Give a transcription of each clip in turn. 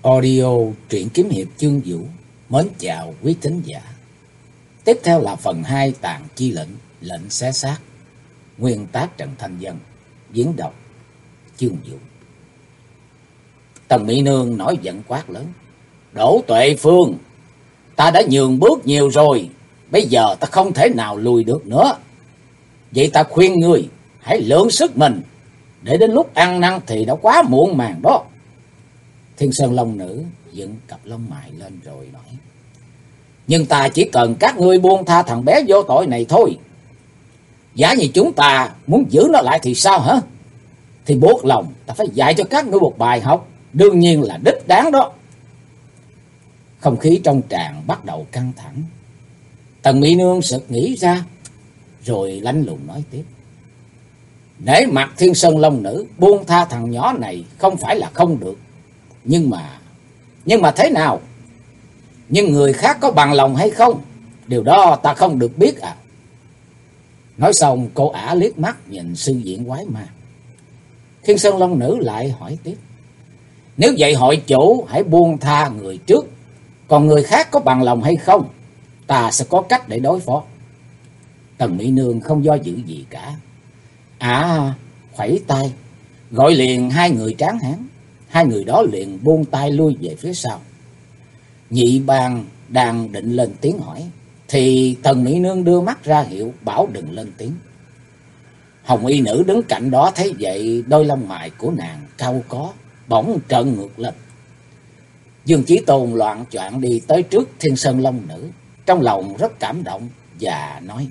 Audio truyện kiếm hiệp chương Vũ. Mến chào quý thính giả. Tiếp theo là phần 2 Tàn chi lệnh, lệnh xé xác. Nguyên tác Trần Thanh Dân, diễn đọc chương Vũ. Tần Mỹ Nương nói giận quát lớn: Đỗ Tuệ Phương, ta đã nhường bước nhiều rồi, bây giờ ta không thể nào lùi được nữa. Vậy ta khuyên ngươi hãy lượng sức mình, để đến lúc ăn năn thì đã quá muộn màng đó. Thiên Sơn Long Nữ dựng cặp lông mày lên rồi nói: Nhưng ta chỉ cần các ngươi buông tha thằng bé vô tội này thôi. Giả như chúng ta muốn giữ nó lại thì sao hả? Thì buộc lòng ta phải dạy cho các ngươi một bài học, đương nhiên là đích đáng đó. Không khí trong tràng bắt đầu căng thẳng. Tần Mỹ Nương sực nghĩ ra, rồi lạnh lùng nói tiếp: Nể mặt Thiên Sơn Long Nữ, buông tha thằng nhỏ này không phải là không được. Nhưng mà thế nào? Nhưng người khác có bằng lòng hay không? Điều đó ta không được biết à? Nói xong cô ả liếc mắt nhìn sư diện quái ma. Thiên Sơn Long Nữ lại hỏi tiếp: Nếu vậy hội chủ hãy buông tha người trước, còn người khác có bằng lòng hay không, ta sẽ có cách để đối phó. Tần Mỹ Nương không do dự gì cả. Khuẩy tay gọi liền hai người tráng hán. Hai người đó liền buông tay lui về phía sau. Nhị bang đang định lên tiếng hỏi, thì Tần Mỹ Nương đưa mắt ra hiệu bảo đừng lên tiếng. Hồng y nữ đứng cạnh đó thấy vậy, đôi lông mày của nàng cau có, bỗng trợn ngược lên. Dương Chí Tôn loạng choạng đi tới trước Thiên Sơn Long Nữ, trong lòng rất cảm động và nói: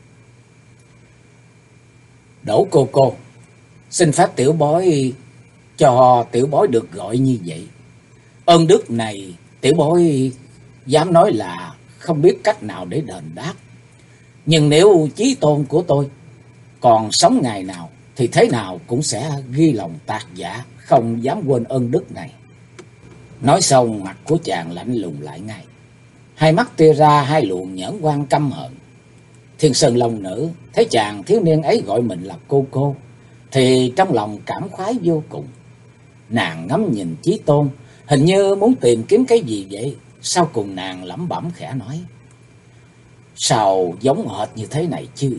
Đỗ cô, xin phép tiểu bối cho tiểu bối được gọi như vậy. Ơn đức này tiểu bối dám nói là không biết cách nào để đền đáp. Nhưng nếu Chí Tôn của tôi còn sống ngày nào thì thế nào cũng sẽ ghi lòng tạc dạ, không dám quên ơn đức này. Nói xong mặt của chàng lạnh lùng lại ngay, hai mắt tia ra hai luồng nhẫn quan căm hận. Thiên Sơn Long Nữ thấy chàng thiếu niên ấy gọi mình là cô, thì trong lòng cảm khoái vô cùng. Nàng ngắm nhìn Chí Tôn, hình như muốn tìm kiếm cái gì vậy. Sau cùng nàng lẩm bẩm khẽ nói: Sao giống hệt như thế này chứ?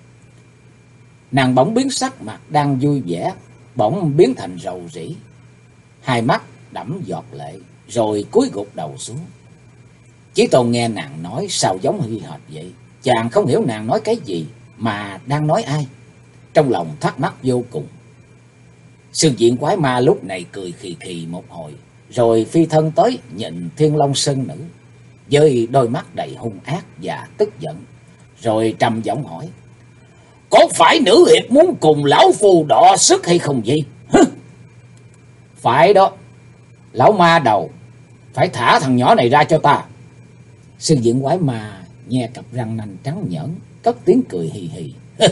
Nàng bỗng biến sắc mặt đang vui vẻ, bỗng biến thành rầu rĩ, hai mắt đẫm giọt lệ, rồi cúi gục đầu xuống. Chí Tôn nghe nàng nói sao giống y hệt vậy, chàng không hiểu nàng nói cái gì mà đang nói ai, trong lòng thắc mắc vô cùng. Sư diện quái ma lúc này cười khì khì một hồi, rồi phi thân tới nhìn Thiên Long Sơn Nữ với đôi mắt đầy hung ác và tức giận, rồi trầm giọng hỏi: Có phải nữ hiệp muốn cùng lão phu đọ sức hay không vậy? Phải đó, lão ma đầu, phải thả thằng nhỏ này ra cho ta. Sư diện quái ma nhe cặp răng nanh trắng nhởn, cất tiếng cười hì hì.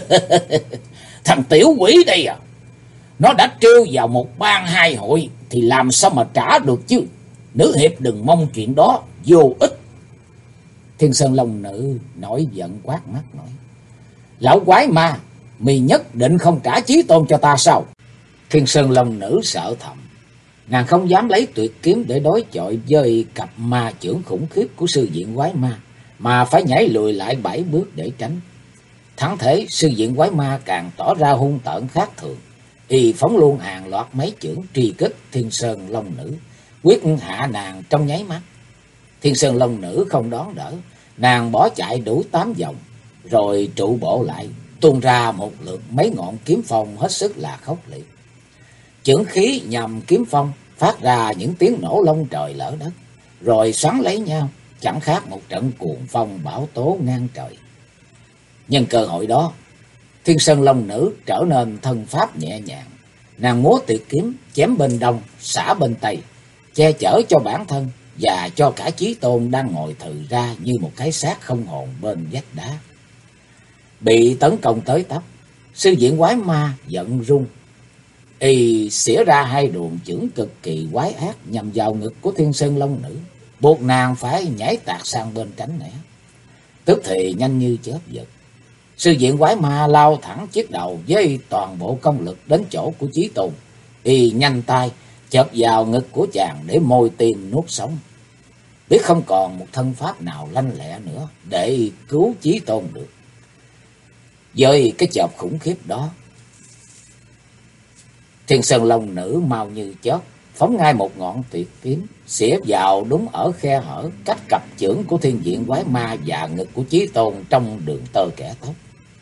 Thằng tiểu quỷ đây à, nó đã trêu vào một bang hai hội thì làm sao mà trả được chứ. Nữ hiệp đừng mong chuyện đó, vô ích. Thiên Sơn Long Nữ nổi giận quát mắt nói: Lão quái ma, mày nhất định không trả Chí Tôn cho ta sao? Thiên Sơn Long Nữ sợ thầm, nàng không dám lấy tuyệt kiếm để đối chọi với cặp ma chưởng khủng khiếp của sư diện quái ma, mà phải nhảy lùi lại 7 bước để tránh. Thắng thế, sư diện quái ma càng tỏ ra hung tợn khác thường, y phóng luôn hàng loạt mấy chưởng truy kích Thiên Sơn Long Nữ, quyết hạ nàng trong nháy mắt. Thiên Sơn Long Nữ không đón đỡ, nàng bỏ chạy đủ 8 vòng, rồi trụ bộ lại, tuôn ra một lượt mấy ngọn kiếm phong hết sức là khốc liệt. Chưởng khí nhằm kiếm phong phát ra những tiếng nổ long trời lở đất, rồi xoắn lấy nhau, chẳng khác một trận cuồng phong bão tố ngang trời. Nhân cơ hội đó, Thiên Sơn Long Nữ trở nên thân pháp nhẹ nhàng, nàng múa tuyệt kiếm chém bên đông xả bên tây, che chở cho bản thân và cho cả Chí Tôn đang ngồi thừ ra như một cái xác không hồn bên vách đá. Bị tấn công tới tấp, sư diện quái ma giận run, y xỉa ra hai luồng chưởng cực kỳ quái ác nhằm vào ngực của Thiên Sơn Long Nữ, buộc nàng phải nhảy tạt sang bên tránh né. Tức thì nhanh như chớp giật, sư diện quái ma lao thẳng chiếc đầu với toàn bộ công lực đến chỗ của Chí Tôn. Y nhanh tay chộp vào ngực của chàng để môi tim nuốt sống. Biết không còn một thân pháp nào lanh lẹ nữa để cứu Chí Tôn được. Với cái chộp khủng khiếp đó, Thiên Sơn Long Nữ mau như chớp phóng ngay một ngọn tuyệt kiếm, xỉa vào đúng ở khe hở cách cặp chưởng của Thiên Diện Quái Ma và ngực của Chí Tôn trong đường tơ kẻ tóc.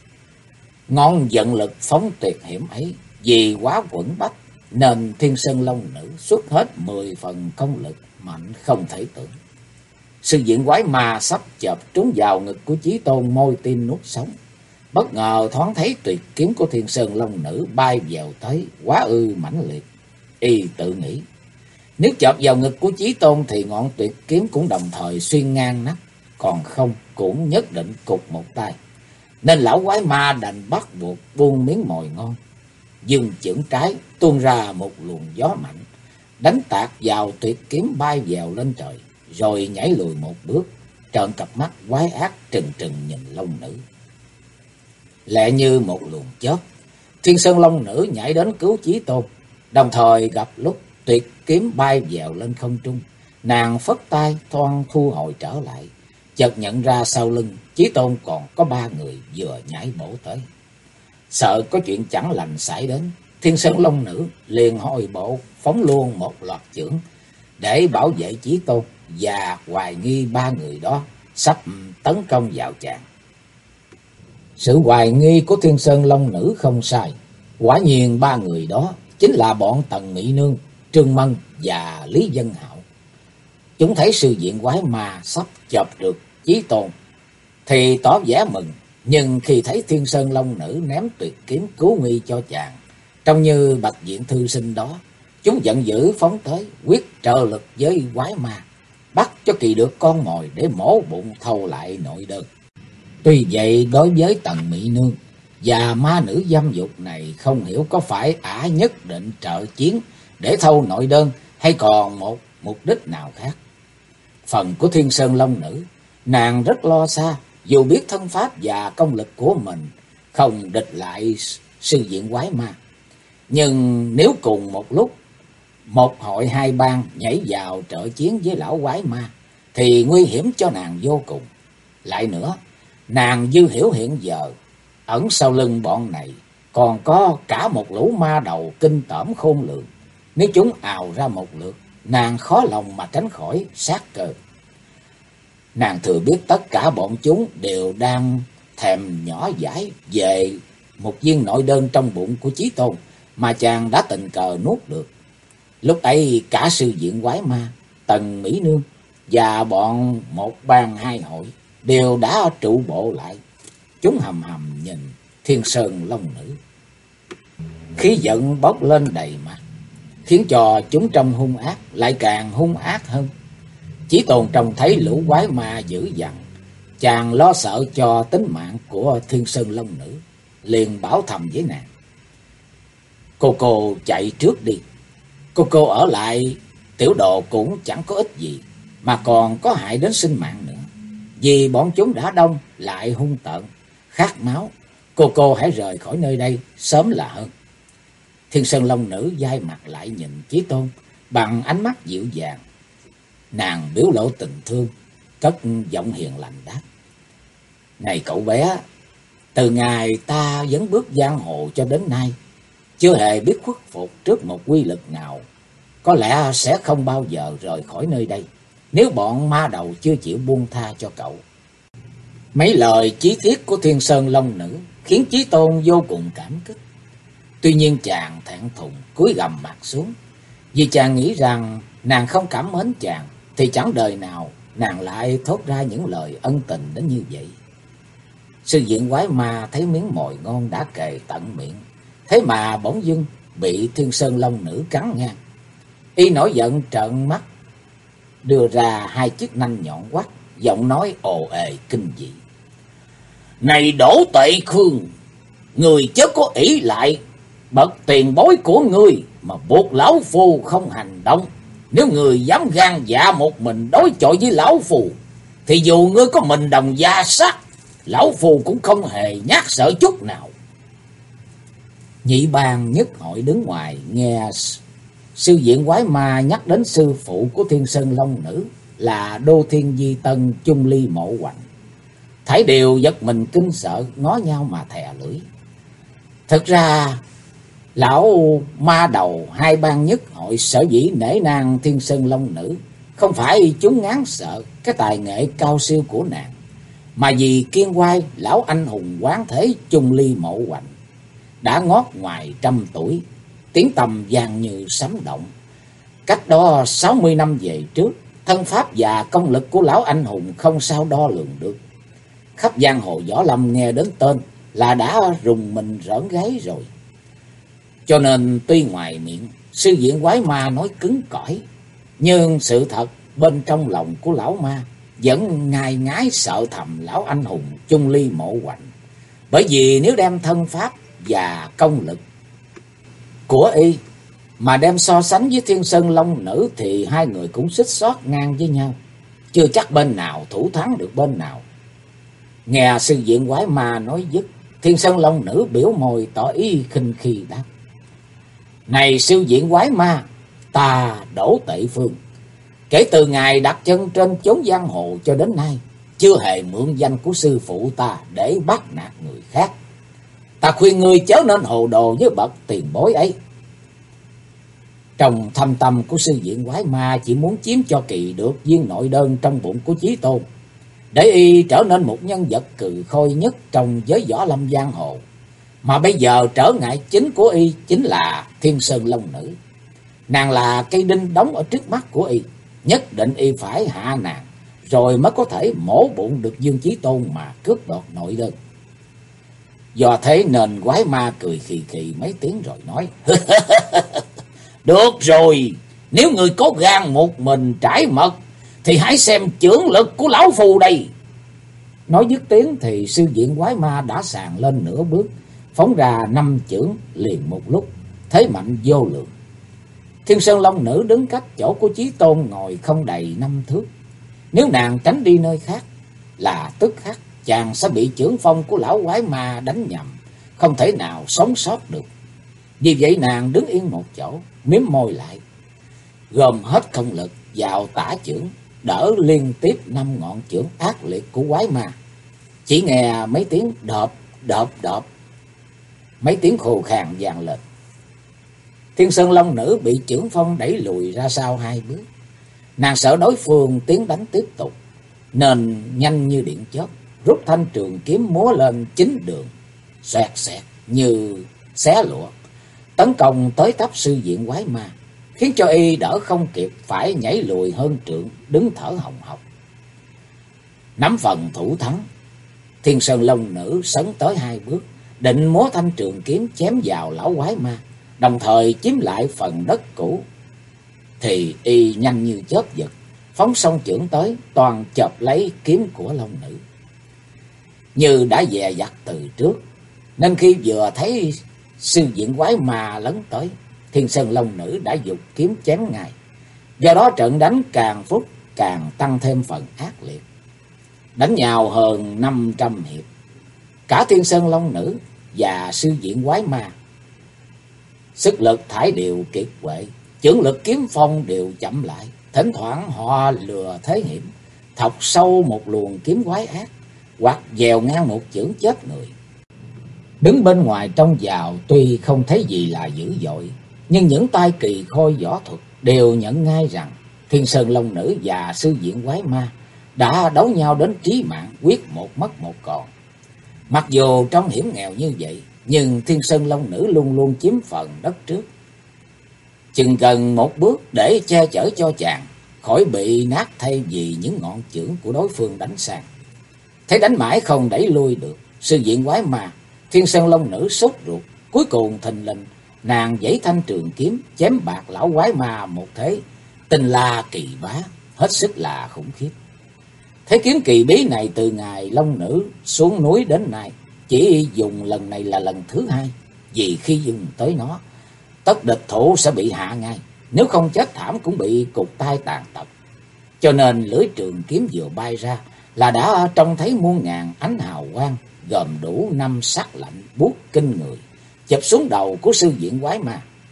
Ngọn vận lực phóng tuyệt hiểm ấy vì quá quẩn bách nên Thiên Sơn Long Nữ xuất hết 10 phần công lực mạnh không thể tưởng. Sư Diện Quái Ma sắp chộp trúng vào ngực của Chí Tôn môi tim nuốt sống. Bất ngờ thoáng thấy tuyệt kiếm của Thiên Sơn Long Nữ bay vào tới, quá ư mãnh liệt. Y tự nghĩ, nếu chộp vào ngực của Chí Tôn thì ngọn tuyệt kiếm cũng đồng thời xuyên ngang nắp, còn không cũng nhất định cục một tay. Nên lão quái ma đành bắt buộc buông miếng mồi ngon, dừng chưởng trái tuôn ra một luồng gió mạnh, đánh tạt vào tuyệt kiếm bay vèo lên trời, rồi nhảy lùi một bước, trợn cặp mắt quái ác trừng trừng nhìn Long Nữ. Lẹ như một luồng chớp, Thiên Sơn Long Nữ nhảy đến cứu Chí Tôn, đồng thời gặp lúc tuyệt kiếm bay vèo lên không trung, nàng phất tay thoăn thu hồi trở lại, chợt nhận ra sau lưng Chí Tôn còn có 3 người vừa nhảy bổ tới. Sợ có chuyện chẳng lành xảy đến, Thiên Sơn Long Nữ liền hồi bộ phóng luôn một loạt chưởng để bảo vệ Chí Tôn và hoài nghi 3 người đó sắp tấn công vào chàng. Sự hoài nghi của Thiên Sơn Long Nữ không sai, quả nhiên 3 người đó chính là bọn Tần Mỹ Nương, Trương Mân và Lý Dân Hạo. Chúng thấy Sư Diện Quái Ma sắp chộp được Chí Tôn thì tỏ vẻ mừng, nhưng khi thấy Thiên Sơn Long Nữ ném tuyệt kiếm cứu nguy cho chàng, trông như bạch diện thư sinh đó, chúng giận dữ phóng tới, quyết trợ lực với Quái Ma, bắt cho kỳ được con mồi để mổ bụng thâu lại nội đơn. Tuy vậy, đối với Tần Mỹ Nương và ma nữ dâm dục này, không hiểu có phải ả nhất định trợ chiến để thâu nội đơn hay còn một mục đích nào khác. Phần của Thiên Sơn Long Nữ, nàng rất lo xa, dù biết thân pháp và công lực của mình không địch lại Sư Diện Quái Ma. Nhưng nếu cùng một lúc một hội 2 bang nhảy vào trợ chiến với lão Quái Ma thì nguy hiểm cho nàng vô cùng. Lại nữa, nàng dư hiểu hiện giờ ẩn sau lưng bọn này còn có cả một lũ ma đầu kinh tởm khôn lường. Nếu chúng ào ra một lượt, nàng khó lòng mà tránh khỏi sát cơ. Nàng thừa biết tất cả bọn chúng đều đang thèm nhỏ dãi về một viên nội đơn trong bụng của Chí Tôn mà chàng đã tình cờ nuốt được. Lúc ấy cả Sư Diện Quái Ma, Tần Mỹ Nương và bọn một bang 2 hội đều đã trụ bộ lại. Chúng hầm hầm nhìn Thiên Sơn Long Nữ, khí giận bốc lên đầy mặt, khiến cho chúng trông hung ác lại càng hung ác hơn. Chí Tôn trông thấy lũ quái ma dữ dằn, chàng lo sợ cho tính mạng của Thiên Sơn Long Nữ, liền bảo thầm với nàng: cô chạy trước đi, cô ở lại tiểu độ cũng chẳng có ích gì, mà còn có hại đến sinh mạng nữa. Vì bọn chúng đã đông lại hung tợn, khát máu, cô hãy rời khỏi nơi đây sớm là hơn. Thiên Sơn Long Nữ dai mặt lại nhìn Chí Tôn bằng ánh mắt dịu dàng. Nàng biểu lộ tình thương, cất giọng hiền lành đáp: Này cậu bé, từ ngày ta vẫn bước giang hồ cho đến nay, chưa hề biết khuất phục trước một quy lực nào. Có lẽ sẽ không bao giờ rời khỏi nơi đây, nếu bọn ma đầu chưa chịu buông tha cho cậu. Mấy lời chí thiết của Thiên Sơn Long Nữ khiến Chí Tôn vô cùng cảm kích. Tuy nhiên chàng thẹn thùng cúi gằm mặt xuống, vì chàng nghĩ rằng nàng không cảm mến chàng thì chẳng đời nào nàng lại thốt ra những lời ân tình đến như vậy. Sư Diện Quái Ma thấy miếng mồi ngon đã kề tận miệng, thế mà bỗng dưng bị Thiên Sơn Long Nữ cắn ngang. Y nổi giận trợn mắt, đưa ra 2 chiếc nanh nhọn quắt, giọng nói ồ ề kinh dị: Này Đỗ Tệ Khương, người chớ có ỷ lại bậc tiền bối của ngươi mà buộc lão phù không hành động. Nếu người dám gan dạ một mình đối chọi với lão phù, thì dù ngươi có mình đồng gia sát, lão phù cũng không hề nhát sợ chút nào. Nhị bang nhất hội đứng ngoài nghe sư diện quái ma nhắc đến sư phụ của Thiên Sơn Long Nữ là Đô Thiên Di Tân Chung Ly Mộ Hoành. Thảy đều giật mình kinh sợ, ngó nhau mà thè lưỡi. Thực ra lão ma đầu hai ban nhất hội sở dĩ nể nang Thiên Sơn Long Nữ không phải chúng ngán sợ cái tài nghệ cao siêu của nàng, mà vì kiên quai lão anh hùng quán thế Chung Ly Mộ Hoành đã ngót ngoài 100 tuổi, tiếng tầm vang như sấm động. Cách đó 60 năm về trước, thân pháp và công lực của lão anh hùng không sao đo lường được. Khắp giang hồ võ lâm nghe đến tên là đã rùng mình rợn gáy rồi. Cho nên tuy ngoài miệng sư diện quái ma nói cứng cỏi, nhưng sự thật bên trong lòng của lão ma vẫn ngài ngái sợ thầm lão anh hùng Chung Ly Mộ Hoành. Bởi vì nếu đem thân pháp và công lực của y mà đem so sánh với Thiên Sơn Long Nữ thì hai người cũng xích xót ngang với nhau, chưa chắc bên nào thủ thắng được bên nào. Nghe sư diện quái ma nói dứt, Thiên Sơn Long Nữ biểu môi tỏ ý khinh khi đáp: Này sư diện quái ma, ta Đỗ Tệ Phương, kể từ ngày đặt chân trên chốn giang hồ cho đến nay, chưa hề mượn danh của sư phụ ta để bắt nạt người khác. Ta khuyên ngươi chớ nên hồ đồ với bậc tiền bối ấy. Trong thâm tâm của sư diện quái ma chỉ muốn chiếm cho kỳ được viên nội đơn trong bụng của Chí Tôn, để y trở nên một nhân vật cừ khôi nhất trong giới võ lâm giang hồ. Mà bây giờ trở ngại chính của y chính là Thiên Sơn Long Nữ. Nàng là cây đinh đóng ở trước mắt của y, nhất định y phải hạ nàng, rồi mới có thể mổ bụng được Dương Chí Tôn mà cướp đoạt nội đơn. Do thế nên quái ma cười khì khì mấy tiếng rồi nói: Được rồi, nếu người có gan một mình trải mật thì hãy xem chưởng lực của lão phù đây. Nói dứt tiếng thì sư diện quái ma đã sàn lên nửa bước, phóng ra 5 chưởng liền một lúc, thế mạnh vô lượng. Thiên Sơn Long Nữ đứng cách chỗ của Chí Tôn ngồi không đầy 5 thước. Nếu nàng tránh đi nơi khác là tức khắc chàng sẽ bị chưởng phong của lão quái ma đánh nhầm, không thể nào sống sót được. Vì vậy nàng đứng yên một chỗ, miếm môi lại, gồm hết công lực vào tả chưởng, đỡ liên tiếp 5 ngọn chưởng ác liệt của quái ma. Chỉ nghe mấy tiếng đợp đợp đợp, mấy tiếng khô khan vang lên. Thiên Sơn Long Nữ bị chưởng phong đẩy lùi ra sau 2 bước. Nàng sợ đối phương tiến đánh tiếp tục, nên nhanh như điện chớp rút thanh trường kiếm múa lên 9 đường, xoẹt xẹt như xé lụa, tấn công tới tấp sư diện quái ma, khiến cho y đỡ không kịp phải nhảy lùi hơn trượng, đứng thở hồng hộc. Nắm phần thủ thắng, Thiên Sơn Long Nữ sấn tới 2 bước, định múa thanh trường kiếm chém vào lão quái ma, đồng thời chiếm lại phần đất cũ. Thì y nhanh như chớp giật, phóng song chưởng tới, toàn chộp lấy kiếm của Long Nữ. Như đã dè dặt từ trước, nên khi vừa thấy sư diện quái ma lấn tới, Thiên Sơn Long Nữ đã giục kiếm chém ngay. Do đó trận đánh càng phút càng tăng thêm phần ác liệt. Đánh nhau hơn 500 hiệp, cả Thiên Sơn Long Nữ và sư diện quái ma sức lực thải đều kiệt quệ, chưởng lực kiếm phong đều chậm lại. Thỉnh thoảng họ lừa thế hiểm, thọc sâu một luồng kiếm quái ác, hoặc dèo ngang một chưởng chết người. Đứng bên ngoài trông vào tuy không thấy gì là dữ dội, nhưng những tay kỳ khôi võ thuật đều nhận ngay rằng Thiên Sơn Long Nữ và sư diện quái ma đã đấu nhau đến trí mạng, quyết một mất một còn. Mặc dù trong hiểm nghèo như vậy, nhưng Thiên Sơn Long Nữ luôn luôn chiếm phần đất trước, chừng gần một bước để che chở cho chàng khỏi bị nát thay vì những ngọn chưởng của đối phương đánh sang. Thấy đánh mãi không đẩy lui được sư diện quái ma, Thiên Sơn Long Nữ sốt ruột, cuối cùng thình lình nàng giãy thanh trường kiếm chém bạc lão quái ma một thế tinh la kỳ bá, hết sức là khủng khiếp. Thế kiếm kỳ bí này từ ngày Long Nữ xuống núi đến nay chỉ dùng lần này là lần thứ 2, vì khi dùng tới nó, tất địch thủ sẽ bị hạ ngay, nếu không chết thảm cũng bị cụt tay tàn tật. Cho nên lưỡi trường kiếm vừa bay ra là đã trông thấy muôn ngàn ánh hào quang, gồm đủ 5 sắc lạnh buốt kinh người, chụp xuống đầu của sư diện quái ma.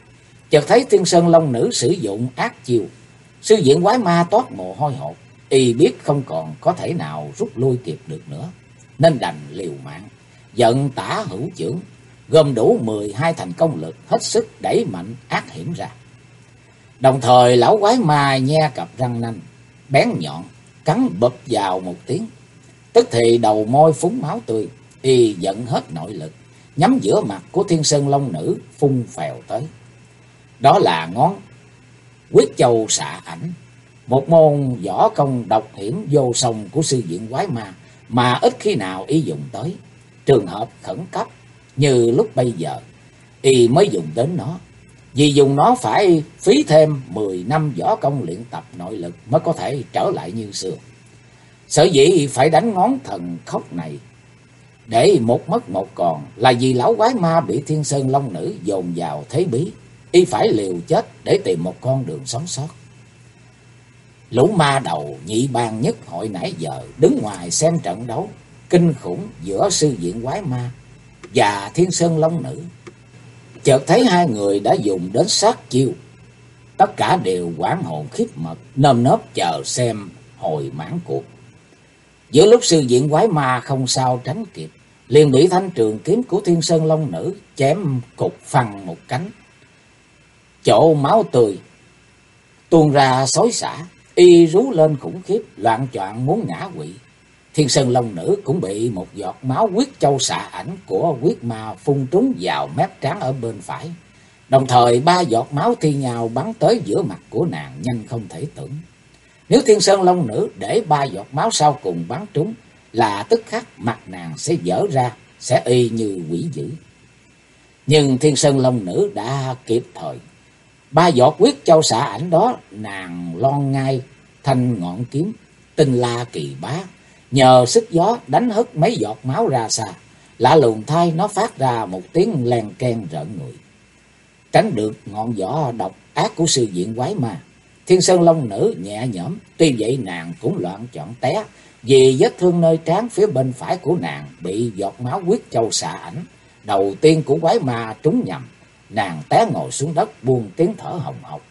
Chợt thấy Thiên Sơn Long Nữ sử dụng ác chiêu, sư diện quái ma toát mồ hôi hột, y biết không còn có thể nào rút lui kịp được nữa, nên đành liều mạng, giận tả hữu chưởng, gồm đủ 12 thành công lực, hết sức đẩy mạnh ác hiểm ra. Đồng thời lão quái ma nhe cặp răng nanh bén nhọn, cắn bụp vào một tiếng, tức thì đầu môi phúng máu tươi, y giận hết nội lực, nhắm giữa mặt của Thiên Sơn Long Nữ phun phèo tới. Đó là ngón Quyết Châu Xạ Ảnh, một môn võ công độc hiểm vô song của sư diện quái ma mà ít khi nào y dùng tới. Trường hợp khẩn cấp như lúc bây giờ, y mới dùng đến nó. Vì dùng nó phải phí thêm 10 năm võ công luyện tập nội lực mới có thể trở lại như xưa. Sở dĩ phải đánh ngón thần khốc này để một mất một còn là vì lão quái ma bị Thiên Sơn Long Nữ dồn vào thế bí, y phải liều chết để tìm một con đường sống sót. Lũ ma đầu nhị bang nhất hội nãy giờ đứng ngoài xem trận đấu kinh khủng giữa sư diện quái ma và Thiên Sơn Long Nữ. Chợt thấy hai người đã dùng đến sát chiêu, tất cả đều hoảng hồn khiếp mật, nơm nớp chờ xem hồi mãn cuộc. Giữa lúc sư diện quái ma không sao tránh kịp, liền bị thanh trường kiếm của Thiên Sơn Long Nữ chém cục phăng một cánh, chỗ máu tươi tuôn ra xối xả, y rú lên khủng khiếp, loạng choạng muốn ngã quỵ. Thiên Sơn Long Nữ cũng bị một giọt máu Quyết Châu Xạ Ảnh của quyết ma phun trúng vào mép trán ở bên phải. Đồng thời 3 giọt máu thi nhau bắn tới giữa mặt của nàng nhanh không thể tưởng. Nếu Thiên Sơn Long Nữ để 3 giọt máu sau cùng bắn trúng là tức khắc mặt nàng sẽ vỡ ra, sẽ y như quỷ dữ. Nhưng Thiên Sơn Long Nữ đã kịp thời. 3 giọt Quyết Châu Xạ Ảnh đó nàng lon ngay thanh ngọn kiếm tinh la kỳ bá, nhờ sức gió đánh hất mấy giọt máu ra xa. Lạ lùng thay nó phát ra một tiếng len keng rợn người. Tránh được ngọn gió độc ác của sư diện quái ma, Thiên Sơn Long Nữ nhẹ nhõm, tuy vậy nàng cũng loạn choạng té, vì vết thương nơi trán phía bên phải của nàng bị giọt máu Quyết Châu Xạ Ảnh đầu tiên của quái ma trúng nhầm. Nàng té ngồi xuống đất buông tiếng thở hồng hộc.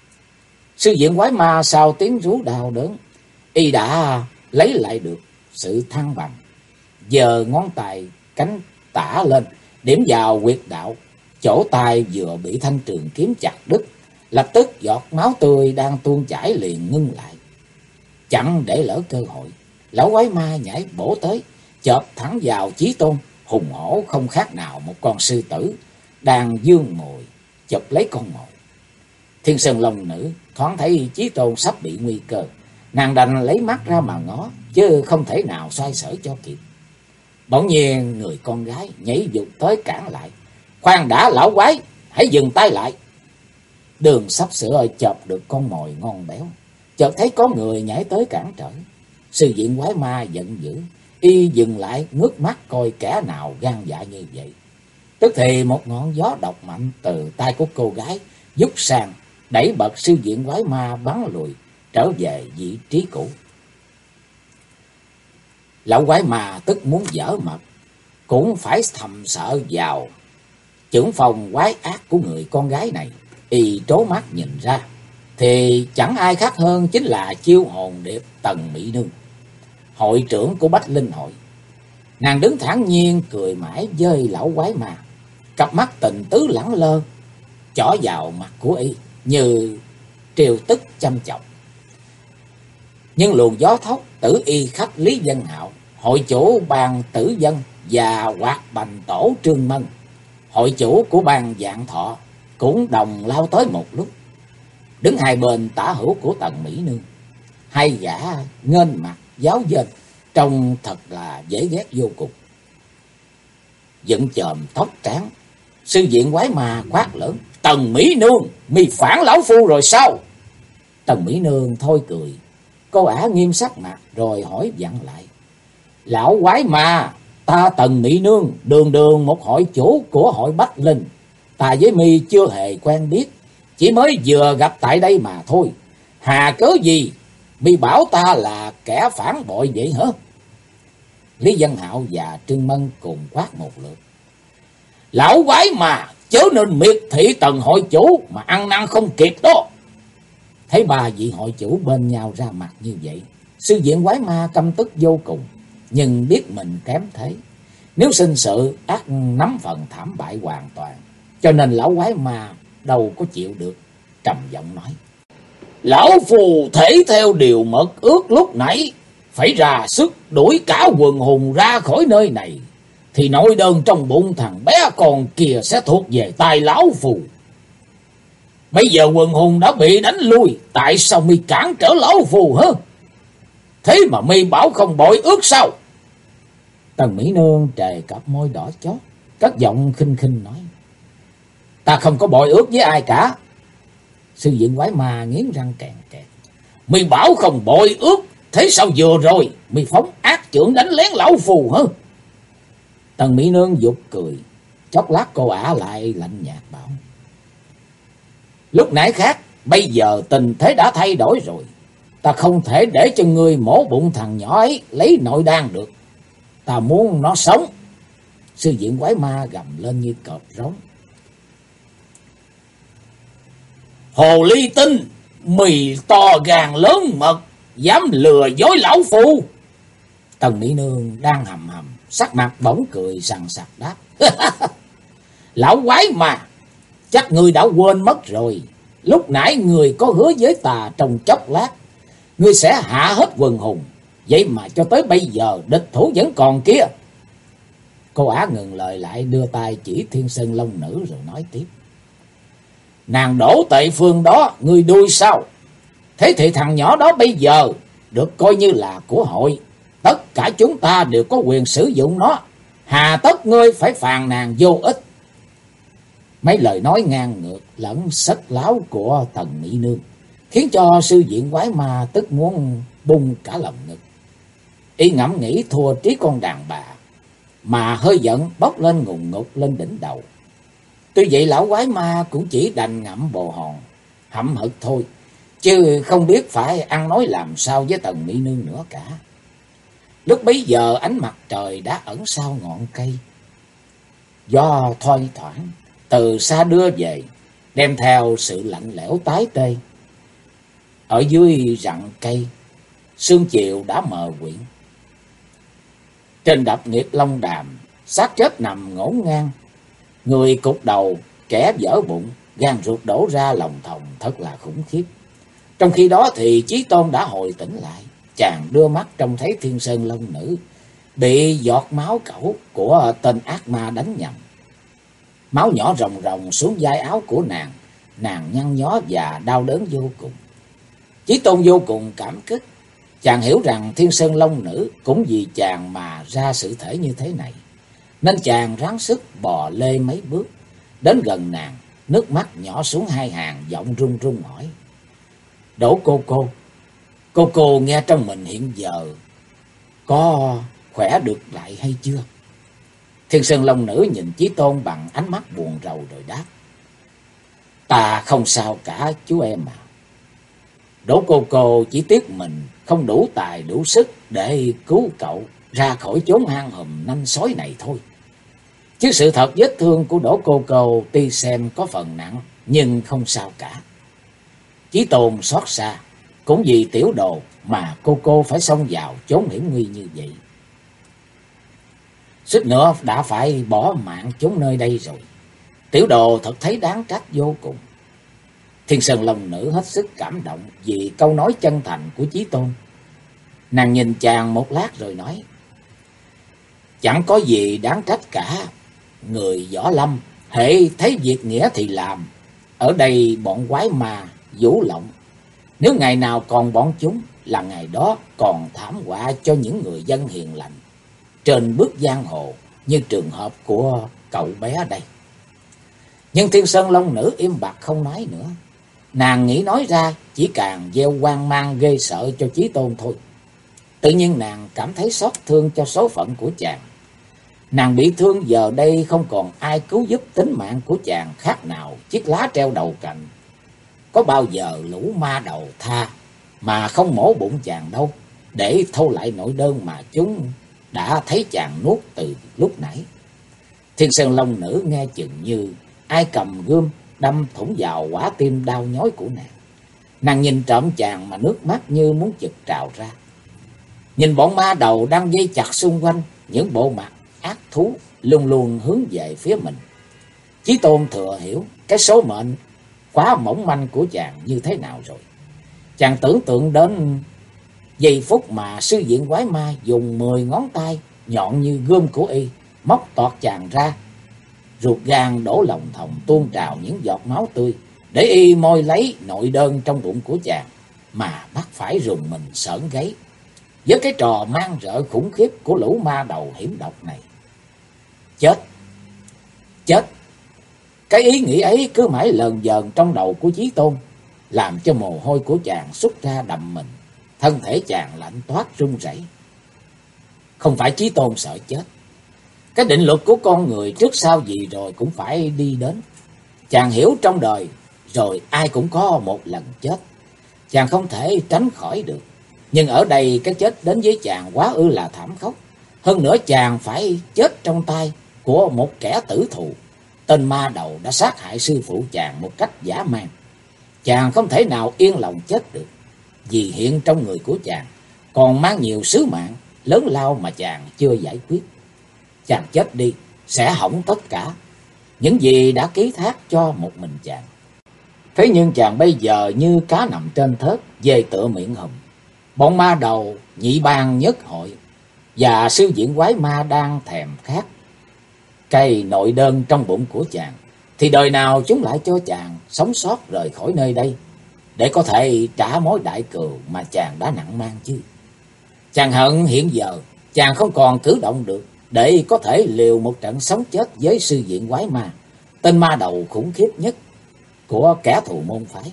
Sư diện quái ma sau tiếng rú đau đớn, y đã lấy lại được sự thăng bằng, giơ ngón tay cánh tả lên điểm vào huyệt đạo, chỗ tay vừa bị thanh trường kiếm chặt đứt. Lập tức giọt máu tươi đang tuôn chảy liền ngưng lại. Chẳng để lỡ cơ hội, lão quái ma nhảy bổ tới, chộp thẳng vào Chí Tôn, hùng hổ không khác nào một con sư tử đang dương mồi chụp lấy con mồi. Thiên Sơn Long Nữ thoáng thấy Chí Tôn sắp bị nguy cơ, nàng đành lấy mắt ra mà ngó, chứ không thể nào xoay sở cho kịp. Bỗng nhiên người con gái nhảy vụt tới cản lại. Khoan đã lão quái, hãy dừng tay lại. Đường sắp sửa chộp được con mồi ngon béo, chợt thấy có người nhảy tới cản trở. Sư diện quái ma giận dữ, y dừng lại ngước mắt coi kẻ nào gan dạ như vậy. Tức thì một ngọn gió độc mạnh từ tay của cô gái vút sang, đẩy bật sư diện quái ma bắn lùi trở về vị trí cũ. Lão quái ma tức muốn dở mật, cũng phải thầm sợ vào chưởng phòng quái ác của người con gái này. Y trố mắt nhìn ra thì chẳng ai khác hơn chính là chiêu hồn điệp Tần Mỹ Nương, hội trưởng của Bách Linh hội. Nàng đứng thản nhiên cười mãi với lão quái ma, cặp mắt tình tứ lẳng lơ chỏ vào mặt của y như triều tức chăm chọc. Nhưng luồng gió thốc Tử Y khách Lý Dân Hạo, hội chủ ban Tử Dân, và Hoạt Bành Tổ Trương Mân, hội chủ của ban Vạn Thọ, cũng đồng lao tới một lúc, đứng hai bên tả hữu của Tần Mỹ Nương. Hai gã nghênh mặt giáo dên, trông thật là dễ ghét vô cùng. Dựng chòm tóc trắng, sư diện quái ma quát lớn: Tần Mỹ Nương, mi phản lão phu rồi sao? Tần Mỹ Nương thôi cười, cô ả nghiêm sắc mặt rồi hỏi vặn lại: Lão quái ma, ta Tần Mỹ Nương đường đường một hội chủ của hội Bách Linh, ta với mi chưa hề quen biết, chỉ mới vừa gặp tại đây mà thôi. Hà cớ gì mi bảo ta là kẻ phản bội vậy hả? Lý Dân Hạo và Trương Mân cùng quát một lượt: Lão quái mà, chớ nên miệt thị Tần hội chủ mà ăn năn không kịp đó. Thấy ba vị hội chủ bên nhau ra mặt như vậy, sư diện quái ma căm tức vô cùng, nhưng biết mình kém thế, nếu sinh sự ắt nắm phần thảm bại hoàn toàn, cho nên lão quái ma đâu có chịu được, trầm giọng nói: Lão phù thể theo điều mật ước lúc nãy, phải ra sức đuổi cả quần hùng ra khỏi nơi này, thì nỗi đơn trong bụng thằng bé con kia sẽ thuộc về tay lão phù. Bây giờ quần hùng đã bị đánh lui, tại sao mi cản trở lão phù hả? Thế mà mi bảo không bội ước sao? Tần Mỹ Nương trề cặp môi đỏ chót, cất giọng khinh khinh nói: Ta không có bội ước với ai cả. Sư diện quái ma nghiến răng kèn kẹt: Mi bảo không bội ước, thế sao vừa rồi mi phóng ác chưởng đánh lén lão phù hả? Tần Mỹ Nương giục cười, chốc lát cô ả lại lạnh nhạt bảo: Lúc nãy khác, bây giờ tình thế đã thay đổi rồi. Ta không thể để cho ngươi mổ bụng thằng nhỏ ấy lấy nội đan được. Ta muốn nó sống. Sư diện quái ma gầm lên như cọp rống: Hồ ly tinh, mì to gan lớn mật, dám lừa dối lão phu. Tần Mỹ Nương đang hầm hầm, sắc mặt bỗng cười sằng sặc đáp: Lão quái mà, chắc ngươi đã quên mất rồi. Lúc nãy ngươi có hứa với ta trong chốc lát ngươi sẽ hạ hết quần hùng, vậy mà cho tới bây giờ địch thủ vẫn còn kia. Cô ả ngừng lời lại, đưa tay chỉ Thiên Sơn Long Nữ rồi nói tiếp: Nàng Đỗ Tệ Phương đó ngươi đuôi sao? Thế thì thằng nhỏ đó bây giờ được coi như là của hội, tất cả chúng ta đều có quyền sử dụng nó, hà tất ngươi phải phàn nàn vô ích. Mấy lời nói ngang ngược lẫn sất láo của Tần Mỹ Nương khiến cho sư diện quái ma tức muốn bung cả lòng ngực. Y ngẫm nghĩ thua trí con đàn bà, mà hơi giận bốc lên ngùn ngụt lên đỉnh đầu. Tuy vậy lão quái ma cũng chỉ đành ngậm bồ hòn hậm hực thôi, chứ không biết phải ăn nói làm sao với Tần Mỹ Nương nữa cả. Lúc bấy giờ ánh mặt trời đã ẩn sau ngọn cây, gió thoang thoảng từ xa đưa về, đem theo sự lạnh lẽo tái tê. Ở dưới rặng cây, sương chiều đã mờ quyện. Trên đập nghiệt long đàm, xác chết nằm ngổn ngang, người cụt đầu, kẻ vỡ bụng, gan ruột đổ ra lòng thòng, thật là khủng khiếp. Trong khi đó thì Chí Tôn đã hồi tỉnh lại, chàng đưa mắt trông thấy Thiên Sơn Long Nữ bị giọt máu cẩu của tên ác ma đánh nhầm. Máu nhỏ ròng ròng xuống vai áo của nàng nhăn nhó và đau đớn vô cùng. Chí Tôn vô cùng cảm kích, chàng hiểu rằng Thiên Sơn Long Nữ cũng vì chàng mà ra sự thể như thế này, nên chàng ráng sức bò lê mấy bước đến gần nàng, nước mắt nhỏ xuống hai hàng, giọng run run hỏi: Đỗ cô nghe trong mình hiện giờ có khỏe được lại hay chưa? Thiên Sơn Long Nữ nhìn Chí Tôn bằng ánh mắt buồn rầu rồi đáp: Ta không sao cả chú em à. Đỗ cô chỉ tiếc mình không đủ tài đủ sức để cứu cậu ra khỏi chốn hang hùm nanh sói này thôi. Chứ sự thật vết thương của Đỗ cô tuy xem có phần nặng, nhưng không sao cả. Chí Tôn xót xa, cũng vì tiểu đồ mà cô phải xông vào chốn hiểm nguy như vậy. Suýt nữa đã phải bỏ mạng chốn nơi đây rồi. Tiểu đồ thật thấy đáng trách vô cùng. Thiên Sơn Long Nữ hết sức cảm động vì câu nói chân thành của Chí Tôn. Nàng nhìn chàng một lát rồi nói: Chẳng có gì đáng trách cả. Người võ lâm hễ thấy việc nghĩa thì làm. Ở đây bọn quái ma vũ lộng, nếu ngày nào còn bọn chúng là ngày đó còn thảm họa cho những người dân hiền lành trên bước giang hồ, như trường hợp của cậu bé đây. Nhưng Thiên Sơn Long Nữ im bặt không nói nữa. Nàng nghĩ nói ra chỉ càng gieo hoang mang ghê sợ cho Chí Tôn thôi. Tự nhiên nàng cảm thấy xót thương cho số phận của chàng. Nàng bị thương giờ đây không còn ai cứu giúp tính mạng của chàng khác nào chiếc lá treo đầu cành. Có bao giờ lũ ma đầu tha mà không mổ bụng chàng đâu, để thâu lại nỗi đơn mà chúng đã thấy chàng nuốt từ lúc nãy. Thiên Sơn Long Nữ nghe chừng như ai cầm gươm đâm thủng vào quả tim đau nhói của nàng. Nàng nhìn trộm chàng mà nước mắt như muốn chực trào ra. Nhìn bọn ma đầu đang dây chặt xung quanh, những bộ mặt ác thú luôn luôn hướng về phía mình. Chí Tôn thừa hiểu cái số mệnh quá mỏng manh của chàng như thế nào rồi. Chàng tưởng tượng đến giây phút mà sư diện quái ma dùng 10 ngón tay nhọn như gươm của y móc toạc chàng ra, ruột gan đổ lòng thòng tuôn trào những giọt máu tươi, để y môi lấy nội đơn trong bụng của chàng, mà bắt phải rùng mình sởn gáy với cái trò mang rợ khủng khiếp của lũ ma đầu hiểm độc này. Chết! Chết! Cái ý nghĩ ấy cứ mãi lờn vờn trong đầu của Chí Tôn, làm cho mồ hôi của chàng xuất ra đầm mình, thân thể chàng lạnh toát run rẩy. Không phải Chí Tôn sợ chết, cái định luật của con người trước sau gì rồi cũng phải đi đến. Chàng hiểu trong đời rồi ai cũng có một lần chết, chàng không thể tránh khỏi được. Nhưng ở đây cái chết đến với chàng quá ư là thảm khốc. Hơn nữa chàng phải chết trong tay của một kẻ tử thù. Tên ma đầu đã sát hại sư phụ chàng một cách dã man. Chàng không thể nào yên lòng chết được, vì hiện trong người của chàng còn mang nhiều sứ mạng lớn lao mà chàng chưa giải quyết. Chàng chết đi sẽ hỏng tất cả những gì đã ký thác cho một mình chàng. Thế nhưng chàng bây giờ như cá nằm trên thớt, về tựa miệng hùm. Bọn ma đầu nhị bang nhất hội và sư diện quái ma đang thèm khát cây nội đơn trong bụng của chàng, thì đời nào chúng lại cho chàng sống sót rời khỏi nơi đây để có thể trả mối đại cừu mà chàng đã nặng mang chứ. Chàng hận hiện giờ chàng không còn cử động được để có thể liều một trận sống chết với sư diện quái ma, tên ma đầu khủng khiếp nhất của kẻ thù môn phái.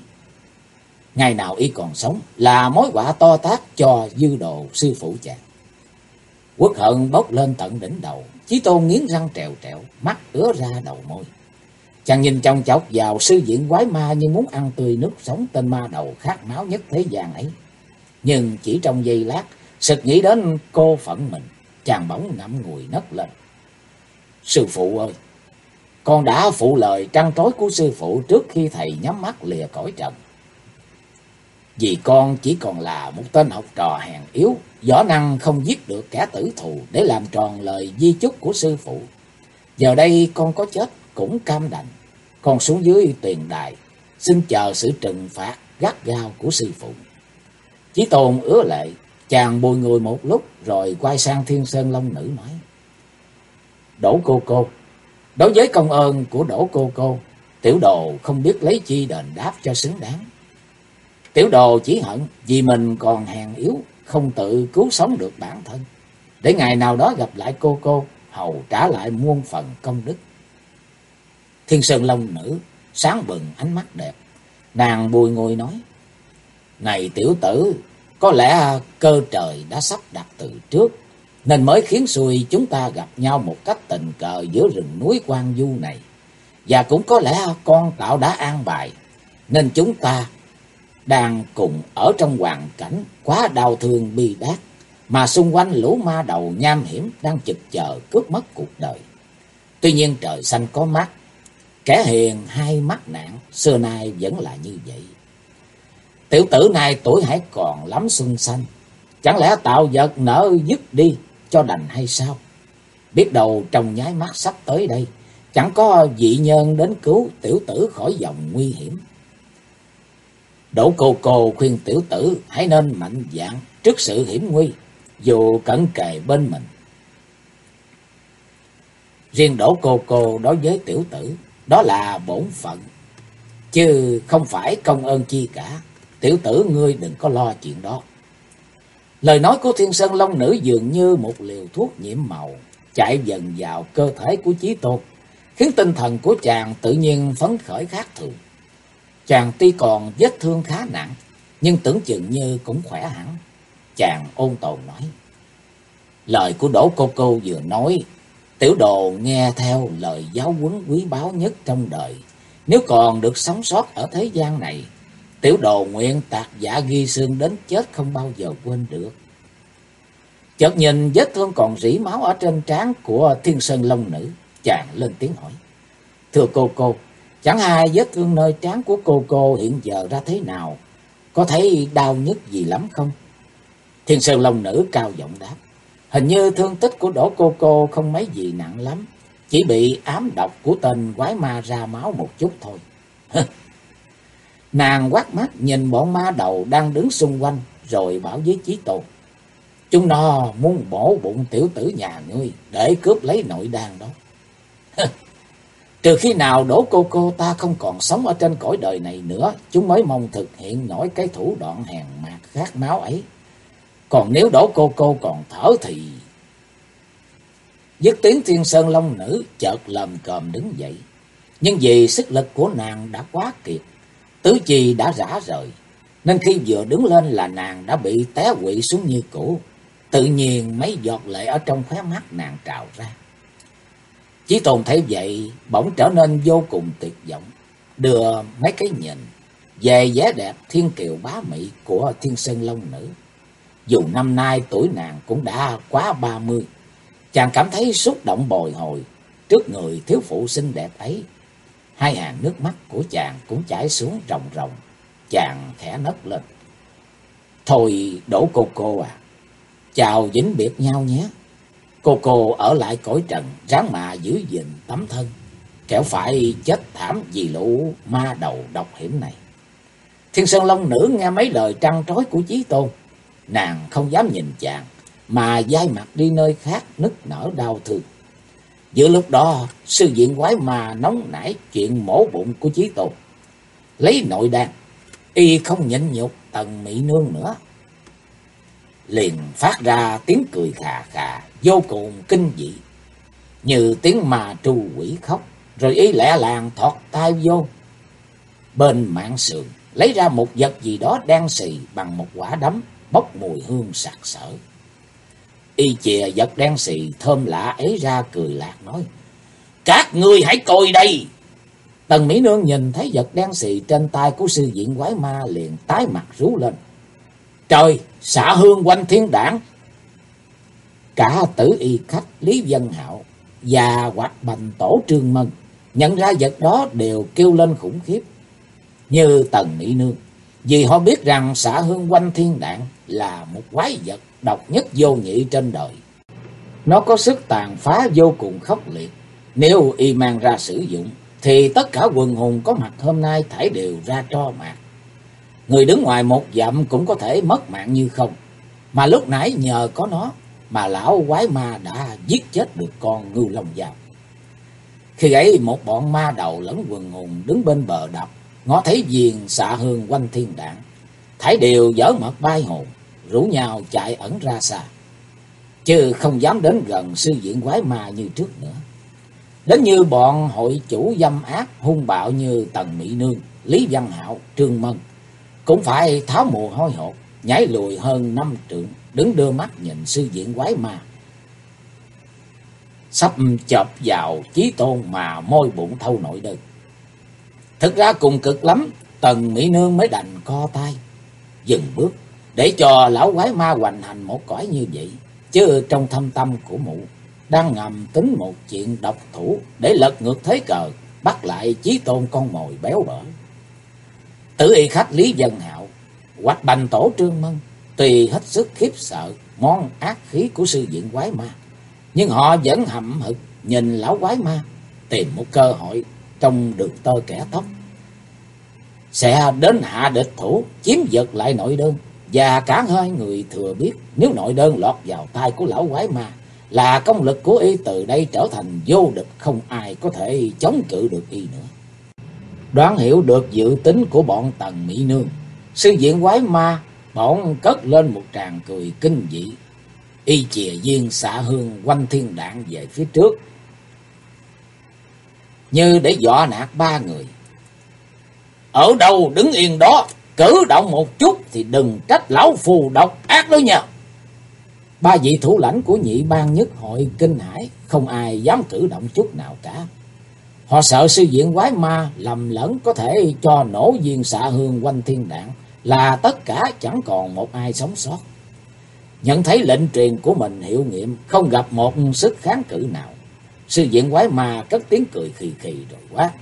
Ngày nào y còn sống là mối họa to tát cho dư đồ sư phụ chàng. Uất hận bốc lên tận đỉnh đầu, Chí Tôn nghiến răng trèo trẹo, mắt ứa ra đầu môi. Chàng nhìn chòng chọc vào sư diện quái ma như muốn ăn tươi nước sống tên ma đầu khát máu nhất thế gian ấy. Nhưng chỉ trong giây lát, sực nghĩ đến cô phận mình, chàng bỗng ngậm ngùi nấc lên. Sư phụ ơi, con đã phụ lời trăn trối của sư phụ trước khi thầy nhắm mắt lìa cõi trần. Vì con chỉ còn là một tên học trò hèn yếu, võ năng không giết được kẻ tử thù để làm tròn lời di chúc của sư phụ. Giờ đây con có chết cũng cam đành. Con xuống dưới tuyền đài, xin chờ sự trừng phạt gắt gao của sư phụ. Chí Tôn ứa lệ, chàng bùi ngùi một lúc rồi quay sang Thiên Sơn Long Nữ nói: Đỗ cô, đối với công ơn của Đỗ cô, tiểu đồ không biết lấy chi đền đáp cho xứng đáng. Tiểu đồ chỉ hận vì mình còn hèn yếu, không tự cứu sống được bản thân, để ngày nào đó gặp lại cô hầu trả lại muôn phần công đức. Thiên Sơn Long Nữ sáng bừng ánh mắt đẹp, nàng bùi ngùi nói: Này tiểu tử, có lẽ cơ trời đã sắp đặt từ trước, nên mới khiến xui chúng ta gặp nhau một cách tình cờ giữa rừng núi Quan Du này. Và cũng có lẽ con tạo đã an bài, nên chúng ta đang cùng ở trong hoàn cảnh quá đau thương bi đát, mà xung quanh lũ ma đầu nham hiểm đang chực chờ cướp mất cuộc đời. Tuy nhiên trời xanh có mắt, kẻ hiền hay mắc nạn, xưa nay vẫn là như vậy. Tiểu tử này tuổi hãy còn lắm xuân xanh, chẳng lẽ tạo vật nỡ dứt đi cho đành hay sao? Biết đâu trong nháy mắt sắp tới đây, chẳng có vị nhân đến cứu tiểu tử khỏi vòng nguy hiểm. Đỗ cô khuyên tiểu tử hãy nên mạnh dạn trước sự hiểm nguy, dù cận kề bên mình. Riêng Đỗ cô đối với tiểu tử, đó là bổn phận, chứ không phải công ơn chi cả. Tiểu tử ngươi đừng có lo chuyện đó. Lời nói của Thiên Sơn Long Nữ dường như một liều thuốc nhiễm màu, chạy dần vào cơ thể của Chí Tôn, khiến tinh thần của chàng tự nhiên phấn khởi khác thường. Chàng tuy còn vết thương khá nặng, nhưng tưởng chừng như cũng khỏe hẳn. Chàng ôn tồn nói: Lời của Đỗ cô vừa nói, tiểu đồ nghe theo lời giáo huấn quý báu nhất trong đời. Nếu còn được sống sót ở thế gian này, tiểu đồ nguyện tạc dạ ghi xương đến chết không bao giờ quên được. Chợt nhìn vết thương còn rỉ máu ở trên trán của Thiên Sơn Long Nữ, chàng lên tiếng hỏi: Thưa cô, Chẳng hay vết thương nơi trán của cô hiện giờ ra thế nào? Có thấy đau nhức gì lắm không? Thiên Sơn Long Nữ cao giọng đáp. Hình như thương tích của Đỗ cô không mấy gì nặng lắm. Chỉ bị ám độc của tên quái ma ra máu một chút thôi. Nàng quát mắt nhìn bọn ma đầu đang đứng xung quanh, rồi bảo với Chí Tôn. Chúng nó muốn bổ bụng tiểu tử nhà ngươi để cướp lấy nội đan đó. Trừ khi nào Đỗ cô ta không còn sống ở trên cõi đời này nữa, chúng mới mong thực hiện nổi cái thủ đoạn hèn mạt khát máu ấy. Còn nếu Đỗ cô còn thở thì... Dứt tiếng, Thiên Sơn Long Nữ chợt lồm cồm đứng dậy. Nhưng vì sức lực của nàng đã quá kiệt, tứ chi đã rã rời, nên khi vừa đứng lên là nàng đã bị té quỵ xuống như cũ. Tự nhiên mấy giọt lệ ở trong khóe mắt nàng trào ra. Chí Tôn thấy vậy bỗng trở nên vô cùng tuyệt vọng, đưa mấy cái nhìn về vẻ đẹp thiên kiều bá mỹ của Thiên Sơn Long Nữ. Dù năm nay tuổi nàng cũng đã quá 30, chàng cảm thấy xúc động bồi hồi trước người thiếu phụ xinh đẹp ấy. Hai hàng nước mắt của chàng cũng chảy xuống ròng ròng. Chàng khẽ nấc lên. Thôi Đỗ cô à, chào vĩnh biệt nhau nhé. Cô ở lại cõi trần, ráng mà giữ gìn tấm thân, kẻo phải chết thảm vì lũ ma đầu độc hiểm này. Thiên Sơn Long Nữ nghe mấy lời trăn trối của Chí Tôn, nàng không dám nhìn chàng, mà dai mặt đi nơi khác nức nở đau thương. Giữa lúc đó, sư viện quái ma nóng nảy chuyện mổ bụng của Chí Tôn. Lấy nội đan, y không nhịn nhục Tần Mỹ Nương nữa, liền phát ra tiếng cười khà khà vô cùng kinh dị, như tiếng ma tru quỷ khóc. Rồi y lẹ làng thọt tay vô bên mạn sườn, lấy ra một vật gì đó đen xì bằng một quả đấm, bốc mùi hương sặc sỡ. Y chìa vật đen xì thơm lạ ấy ra, cười lạc nói: Các ngươi hãy coi đây. Tần Mỹ Nương nhìn thấy vật đen xì trên tay của sư viện quái ma liền tái mặt rú lên: Trời, xạ hương quanh thiên đảng! Cả Tử Y Khách, Lý Vân Hạo và Hoạch Bành Tổ Trương Mân nhận ra vật đó đều kêu lên khủng khiếp như Tần Mỹ Nương, vì họ biết rằng xạ hương quanh thiên đảng là một quái vật độc nhất vô nhị trên đời. Nó có sức tàn phá vô cùng khốc liệt. Nếu y mang ra sử dụng thì tất cả quần hùng có mặt hôm nay thảy đều ra tro mạc. Người đứng ngoài một dặm cũng có thể mất mạng như không. Mà lúc nãy nhờ có nó mà lão quái ma đã giết chết được con Ngưu Long Dao. Khi ấy một bọn ma đầu lẫn quần hùng đứng bên bờ đập, ngó thấy viên xạ hương quanh thiên đảng, thảy đều dở mật bay hồn, rủ nhau chạy ẩn ra xa, chứ không dám đến gần sư viện quái ma như trước nữa. Đến như bọn hội chủ dâm ác hung bạo như Tần Mỹ Nương, Lý Văn Hạo, Trương Mân cũng phải tháo mồ hôi hột, nhảy lùi hơn 5 trượng, đứng đưa mắt nhìn sư viện quái ma sắp chộp vào Chí Tôn mà môi bụng thâu nội đơn. Thực ra cùng cực lắm, Tần Mỹ Nương mới đành co tay dừng bước để cho lão quái ma hoành hành một cõi như vậy. Chứ trong thâm tâm của mụ đang ngầm tính một chuyện độc thủ để lật ngược thế cờ, bắt lại Chí Tôn con mồi béo bở. Tử Y Khách, Lý Vân Hạo, Hoạch Bành Tổ Trương Mân tuy hết sức khiếp sợ món ác khí của sư viện quái ma, nhưng họ vẫn hậm hực nhìn lão quái ma, tìm một cơ hội trong đường tơ kẻ tóc sẽ đến hạ địch thủ, chiếm giật lại nội đơn. Và cả hai người thừa biết nếu nội đơn lọt vào tay của lão quái ma là công lực của y từ đây trở thành vô địch, không ai có thể chống cự được y nữa. Đoán hiểu được dự tính của bọn Tần Mỹ Nương, sư viện quái ma bỗng cất lên một tràng cười kinh dị. Y chìa viên xạ hương quanh thiên đảng về phía trước, như để dọa nạt ba người. Ở đâu đứng yên đó, cử động một chút thì đừng trách lão phù độc ác đó nha. Ba vị thủ lãnh của Nhị Bang Nhất Hội kinh hãi, không ai dám cử động chút nào cả. Họ sợ sư viện quái ma lầm lẫn có thể cho nổ viên xạ hương quanh thiên đảng là tất cả chẳng còn một ai sống sót. Nhận thấy lệnh truyền của mình hiệu nghiệm, không gặp một sức kháng cự nào, Sư diện quái ma cất tiếng cười khì khì rồi quát.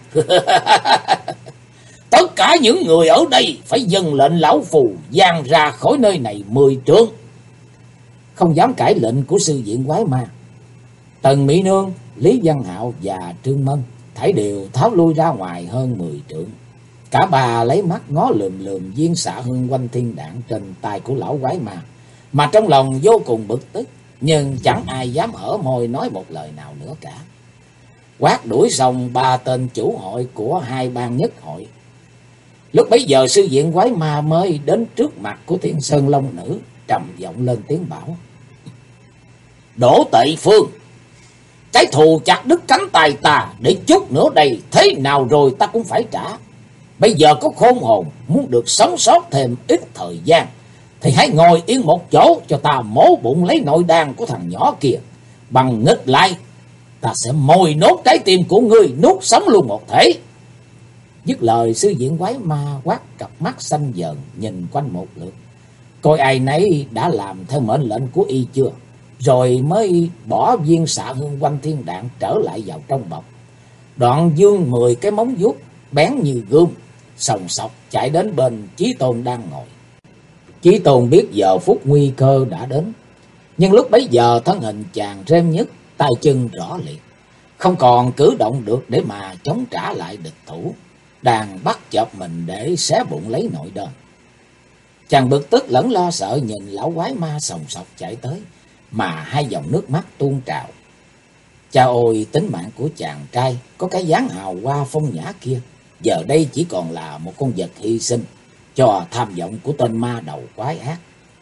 Tất cả những người ở đây phải dâng lệnh lão phù giang ra khỏi nơi này 10 trượng. Không dám cãi lệnh của sư diện quái ma, Tần Mỹ Nương, Lý Văn Hạo và Trương Mân thảy đều tháo lui ra ngoài hơn 10 trượng. Cả bà lấy mắt ngó lườm lườm viên xạ hương quanh thiên đạn trên tay của lão quái ma, mà trong lòng vô cùng bực tức, nhưng chẳng ai dám hở môi nói một lời nào nữa cả. Quát đuổi xong 3 tên chủ hội của 2 bang nhất hội. Lúc bấy giờ sư diện quái ma mới đến trước mặt của Thiên Sơn Long Nữ, trầm giọng lên tiếng bảo. Đỗ Tệ Phương, cái thù chặt đứt cánh tay ta để chút nữa đây, thế nào rồi ta cũng phải trả. Bây giờ có khôn hồn muốn được sống sót thêm ít thời gian, thì hãy ngồi yên một chỗ cho ta mổ bụng lấy nội đan của thằng nhỏ kia. Bằng nghịch lại, ta sẽ mồi nốt trái tim của ngươi, nuốt sống luôn một thể. Dứt lời, sư diện quái ma quát cặp mắt xanh dờn nhìn quanh một lượt, coi ai nấy đã làm theo mệnh lệnh của y chưa, rồi mới bỏ viên xạ hương quanh thiên đạn trở lại vào trong bọc. Đoạn dương 10 cái móng vuốt bén như gươm, sòng sọc chạy đến bên Chí Tôn đang ngồi. Chí Tôn biết giờ phút nguy cơ đã đến, nhưng lúc bấy giờ thân hình chàng rêm nhức, tay chân rõ liệt, không còn cử động được để mà chống trả lại địch thủ đang bắt chợp mình để xé bụng lấy nội đơn. Chàng bực tức lẫn lo sợ nhìn lão quái ma sòng sọc chạy tới, mà hai dòng nước mắt tuôn trào. Cha ôi, tính mạng của chàng trai có cái dáng hào hoa phong nhã kia, giờ đây chỉ còn là một con vật hy sinh cho tham vọng của tên ma đầu quái ác.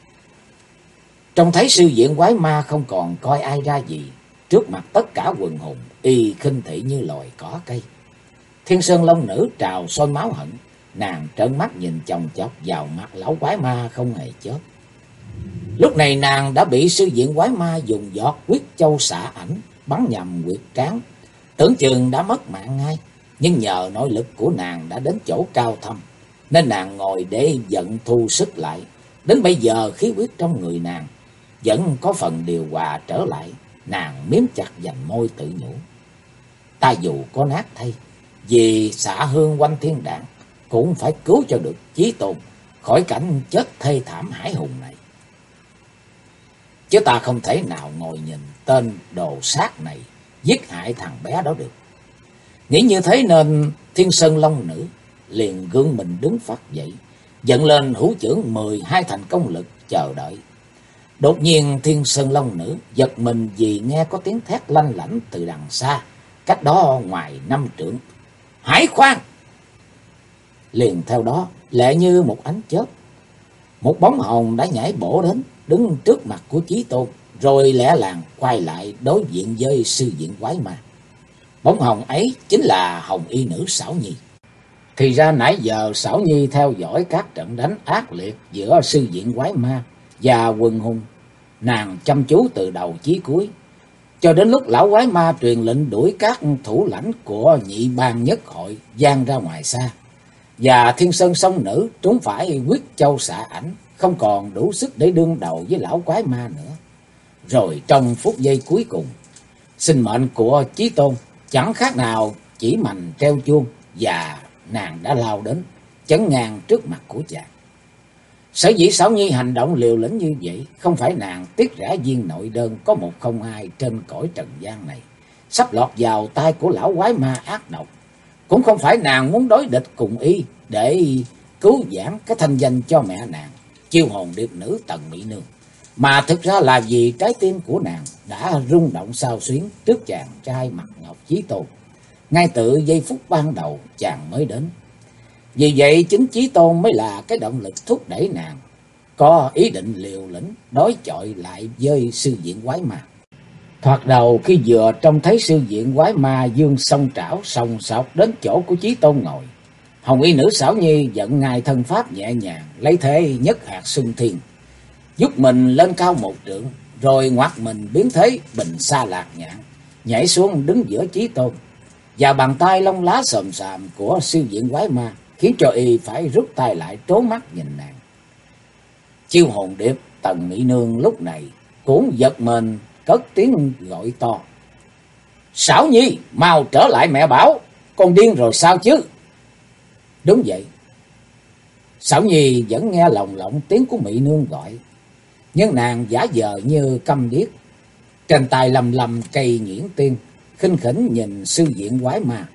Trông thấy sư diện quái ma không còn coi ai ra gì, trước mặt tất cả quần hùng, y khinh thị như loài cỏ cây. Thiên Sơn Long Nữ trào sôi máu hận, nàng trợn mắt nhìn chòng chọc vào mặt lão quái ma không hề chớp. Lúc này nàng đã bị sư diện quái ma dùng giọt huyết châu xạ ảnh bắn nhầm huyệt trán, tưởng chừng đã mất mạng ngay. Nhưng nhờ nội lực của nàng đã đến chỗ cao thâm, nên nàng ngồi để giận thu sức lại. Đến bây giờ khí huyết trong người nàng vẫn có phần điều hòa trở lại. Nàng miếm chặt vành môi tự nhủ, ta dù có nát thay, vì xạ hương quanh thiên đạn cũng phải cứu cho được Chí Tôn khỏi cảnh chết thê thảm hải hùng này. Chứ ta không thể nào ngồi nhìn tên đồ sát này giết hại thằng bé đó được. Nghĩ như thế nên Thiên Sơn Long Nữ liền gương mình đứng phát dậy, dẫn lên hữu chưởng 12 thành công lực chờ đợi. Đột nhiên Thiên Sơn Long Nữ giật mình vì nghe có tiếng thét lanh lảnh từ đằng xa, cách đó ngoài 5 trượng. Hãy khoan! Liền theo đó, lẹ như một ánh chớp, một bóng hồng đã nhảy bổ đến, đứng trước mặt của Chí Tôn, rồi lẹ làng quay lại đối diện với sư diện quái ma. Bóng hồng ấy chính là Hồng Y Nữ Xảo Nhi. Thì ra nãy giờ Xảo Nhi theo dõi các trận đánh ác liệt giữa sư diện quái ma và quần hùng, nàng chăm chú từ đầu chí cuối, cho đến lúc lão quái ma truyền lệnh đuổi các thủ lãnh của nhị bang nhất hội giang ra ngoài xa, và Thiên Sơn Song Nữ trúng phải huyết châu xạ ảnh, không còn đủ sức để đương đầu với lão quái ma nữa. Rồi trong phút giây cuối cùng, sinh mệnh của Chí Tôn chẳng khác nào chỉ mành treo chuông, và nàng đã lao đến chắn ngang trước mặt của chàng. Sở dĩ Xảo Nhi hành động liều lĩnh như vậy, không phải nàng tiếc rẻ viên nội đơn có một không hai trên cõi trần gian này sắp lọt vào tay của lão quái ma ác độc, cũng không phải nàng muốn đối địch cùng y để cứu vãn cái thanh danh cho mẹ nàng, chiêu hồn điệp nữ Tần Mỹ Nương, mà thực ra là vì trái tim của nàng đã rung động xao xuyến trước chàng trai mặt ngọc Chí Tôn ngay từ giây phút ban đầu chàng mới đến. Vì vậy chính Chí Tôn mới là cái động lực thúc đẩy nàng có ý định liều lĩnh đối chọi lại với sư diện quái ma. Thoạt đầu khi vừa trông thấy sư diện quái ma dương song trảo sòng sọc đến chỗ của Chí Tôn ngồi, Hồng Y Nữ Xảo Nhi vận ngài thân pháp nhẹ nhàng, lấy thế nhất hạt xuân thiên, giúp mình lên cao một trượng, rồi ngoặt mình biến thế bình sa lạc nhạn, nhảy xuống đứng giữa Chí Tôn, và bàn tay lông lá xồm xàm của sư diện quái ma khiến cho y phải rút tay lại trốn mắt nhìn nàng. Chiêu hồn điệp Tần Mỹ Nương lúc này cũng giật mình cất tiếng gọi to. Sảo Nhi, mau trở lại mẹ bảo, con điên rồi sao chứ? Đúng vậy. Sảo Nhi vẫn nghe lồng lộng tiếng của mỹ nương gọi, nhưng nàng giả vờ như câm điếc. Trên tay lầm lầm cây nhuyễn tiên, khinh khỉnh nhìn sư diện quái ma.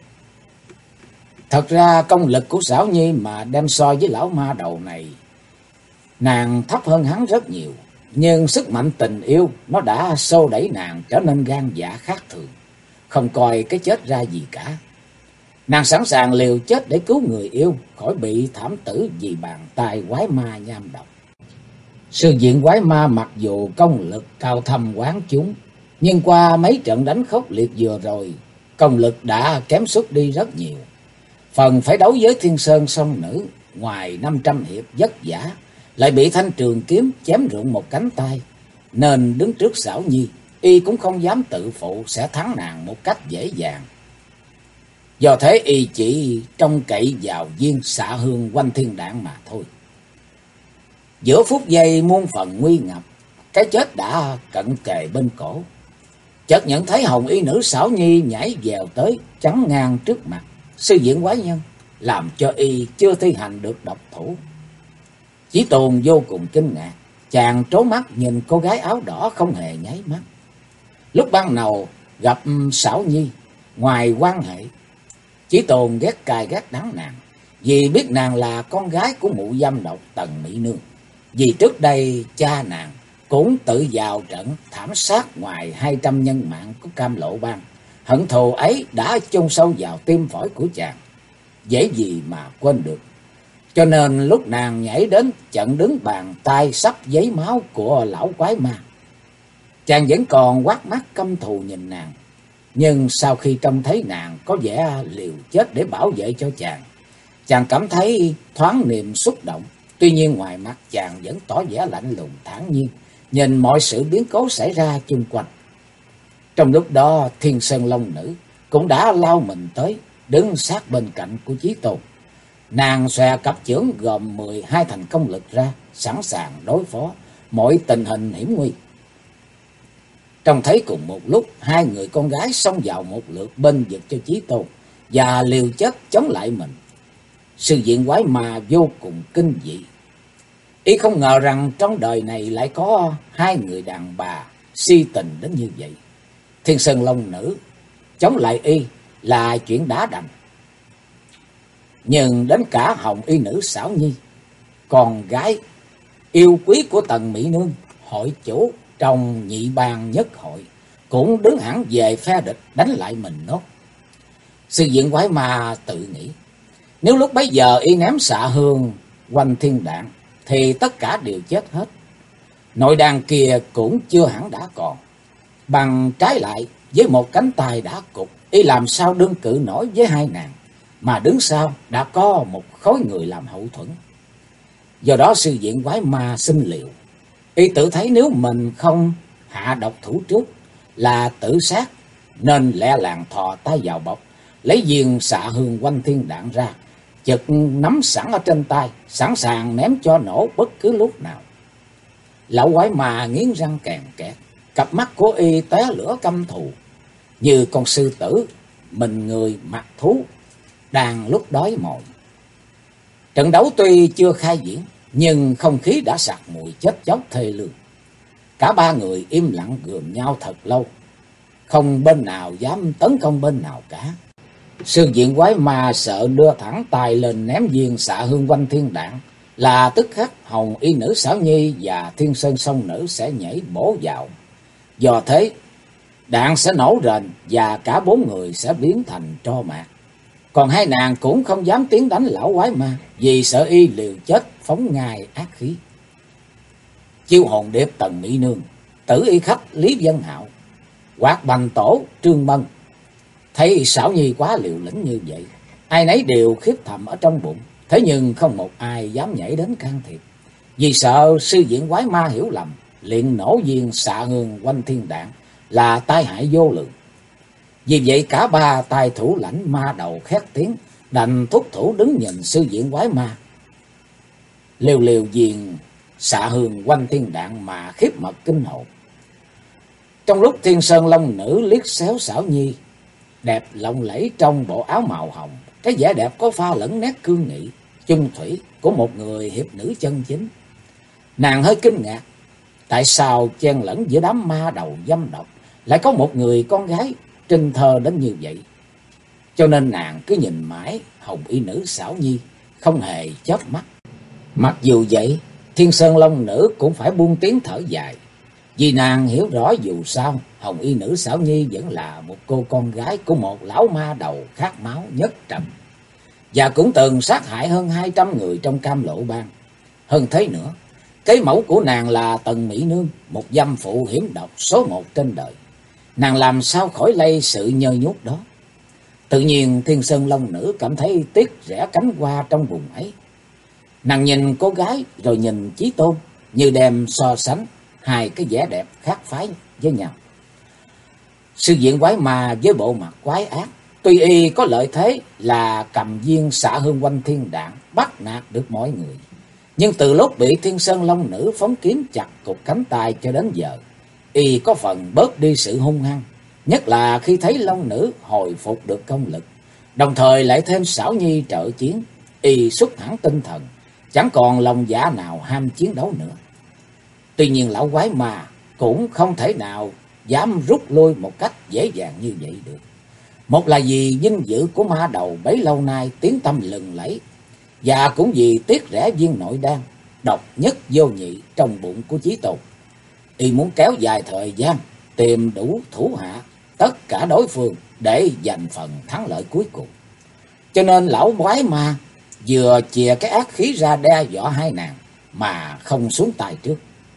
Thật ra công lực của Sảo Nhi mà đem so với lão ma đầu này, nàng thấp hơn hắn rất nhiều. Nhưng sức mạnh tình yêu nó đã xô đẩy nàng trở nên gan dạ khác thường, không coi cái chết ra gì cả. Nàng sẵn sàng liều chết để cứu người yêu khỏi bị thảm tử vì bàn tay quái ma nham độc. Sư diện quái ma mặc dù công lực cao thâm quán chúng, nhưng qua mấy trận đánh khốc liệt vừa rồi, công lực đã kém sút đi rất nhiều. Phần phải đấu với Thiên Sơn Song Nữ, ngoài 500 hiệp vất vả, lại bị thanh trường kiếm chém rụng một cánh tay, nên đứng trước Sảo Nhi, y cũng không dám tự phụ sẽ thắng nàng một cách dễ dàng. Do thế y chỉ trông cậy vào viên xạ hương Oanh Thiên Đạn mà thôi. Giữa phút giây muôn phần nguy ngập, cái chết đã cận kề bên cổ. Chợt nhận thấy hồng y nữ Sảo Nhi nhảy vèo tới chắn ngang trước mặt sư diện quái nhân, làm cho y chưa thi hành được độc thủ. Chí Tôn vô cùng kinh ngạc, chàng trố mắt nhìn cô gái áo đỏ không hề nháy mắt. Lúc ban đầu gặp Sảo Nhi, ngoài quan hệ, Chí Tôn ghét cay ghét đắng nàng, vì biết nàng là con gái của mụ dâm độc Tần Mỹ Nương. Vì trước đây cha nàng cũng tự vào trận thảm sát ngoài 200 nhân mạng của Cam Lộ Bang. Hận thù ấy đã chôn sâu vào tim phổi của chàng, dễ gì mà quên được. Cho nên lúc nàng nhảy đến chặn đứng bàn tay sắp giấy máu của lão quái ma, chàng vẫn còn quát mắt căm thù nhìn nàng. Nhưng sau khi trông thấy nàng có vẻ liều chết để bảo vệ cho chàng cảm thấy thoáng niềm xúc động. Tuy nhiên ngoài mặt chàng vẫn tỏ vẻ lạnh lùng thản nhiên, nhìn mọi sự biến cố xảy ra chung quanh. Trong lúc đó Thiên Sơn Long Nữ cũng đã lao mình tới, đứng sát bên cạnh của Chí Tôn. Nàng xòe cặp chưởng gồm 12 thành công lực ra, sẵn sàng đối phó mọi tình hình hiểm nguy. Trông thấy cùng một lúc hai người con gái xông vào một lượt bên vực cho Chí Tôn và liều chết chống lại mình. Sư diện quái ma vô cùng kinh dị. Y không ngờ rằng trong đời này lại có hai người đàn bà si tình đến như vậy. Thiên Sơn Long Nữ chống lại y là chuyện đã đành, nhưng đến cả hồng y nữ Sảo Nhi, con gái yêu quý của Tần Mỹ Nương, hội chủ trong nhị bang nhất hội, cũng đứng hẳn về phe địch đánh lại mình nốt. Sư diện quái ma tự nghĩ, nếu lúc bấy giờ y ném xạ hương Oanh Thiên Đạn thì tất cả đều chết hết. Nội đàn kia cũng chưa hẳn đã còn. Bằng trái lại, với một cánh tay đã cụt, y làm sao đương cự nổi với hai nàng, mà đứng sau đã có một khối người làm hậu thuẫn. Do đó sư diện quái ma xin liều. Y tự thấy nếu mình không hạ độc thủ trước là tự sát, nên lẹ làng thò tay vào bọc, lấy viên xạ hương Oanh Thiên Đạn ra, chực nắm sẵn ở trên tay, sẵn sàng ném cho nổ bất cứ lúc nào. Lão quái ma nghiến răng kèn kẹt, cặp mắt của y tóe lửa căm thù, như con sư tử mình người mặc thú đang lúc đói mồi. Trận đấu tuy chưa khai diễn, nhưng không khí đã sặc mùi chết chóc thê lương. Cả ba người im lặng gườm nhau thật lâu, không bên nào dám tấn công bên nào cả. Sư diện quái ma sợ đưa thẳng tay lên ném viên xạ hương Oanh Thiên Đạn là tức khắc hồng y nữ Sảo Nhi và Thiên Sơn Song Nữ sẽ nhảy bổ vào. Do thế đạn sẽ nổ rền và cả bốn người sẽ biến thành tro mạc. Còn hai nàng cũng không dám tiến đánh lão quái ma, vì sợ y liều chết phóng ngài ác khí. Chiêu hồn điệp Tần Mỹ Nương, tử y khách Lý Vân Hạo, Hoạt Bành Tổ Trương Mân thấy Sảo Nhi quá liều lĩnh như vậy, ai nấy đều khiếp thầm ở trong bụng. Thế nhưng không một ai dám nhảy đến can thiệp, vì sợ sư diện quái ma hiểu lầm, liền nổ viên xạ hương Oanh Thiên Đạn là tai hại vô lượng. Vì vậy cả ba tài thủ lãnh ma đầu khét tiếng, đành thúc thủ đứng nhìn sư diện quái ma liều liều viền xạ hương Oanh Thiên Đạn mà khiếp mật kinh hồn. Trong lúc Thiên Sơn Long Nữ liếc xéo Sảo Nhi đẹp lộng lẫy trong bộ áo màu hồng. Cái vẻ đẹp có pha lẫn nét cương nghị, chung thủy của một người hiệp nữ chân chính. Nàng hơi kinh ngạc, tại sao chen lẫn giữa đám ma đầu dâm độc lại có một người con gái trinh thơ đến như vậy. Cho nên nàng cứ nhìn mãi hồng y nữ xảo nhi, không hề chớp mắt. Mặc dù vậy, Thiên Sơn Long nữ cũng phải buông tiếng thở dài, vì nàng hiểu rõ dù sao hồng y nữ xảo nhi vẫn là một cô con gái của một lão ma đầu khát máu nhất trần, và cũng từng sát hại hơn 200 người trong Cam Lộ Bang. Hơn thế nữa, cái mẫu của nàng là Tần Mỹ Nương, một dâm phụ hiểm độc số một trên đời. Nàng làm sao khỏi lây sự nhơ nhút đó. Tự nhiên Thiên Sơn Long nữ cảm thấy tiếc rẽ cánh hoa trong vùng ấy. Nàng nhìn cô gái rồi nhìn Chí Tôn, như đem so sánh hai cái vẻ đẹp khác phái với nhau. Sư diện quái ma với bộ mặt quái ác, tuy y có lợi thế là cầm viên xạ hương quanh thiên đạn, bắt nạt được mọi người, nhưng từ lúc bị Thiên Sơn Long nữ phóng kiếm chặt cục cánh tay cho đến giờ, y có phần bớt đi sự hung hăng, nhất là khi thấy Long nữ hồi phục được công lực, đồng thời lại thêm xảo nhi trợ chiến, y xuất hẳn tinh thần, chẳng còn lòng dạ nào ham chiến đấu nữa. Tuy nhiên lão quái ma cũng không thể nào dám rút lui một cách dễ dàng như vậy được. Một là vì vinh dự của ma đầu bấy lâu nay tiếng tăm lừng lẫy, và cũng vì tiếc rẻ viên nội đan độc nhất vô nhị trong bụng của Chí Tôn. Y muốn kéo dài thời gian, tìm đủ thủ hạ tất cả đối phương để giành phần thắng lợi cuối cùng. Cho nên lão quái ma vừa chìa cái ác khí ra đe dọa hai nàng mà không xuống tay trước.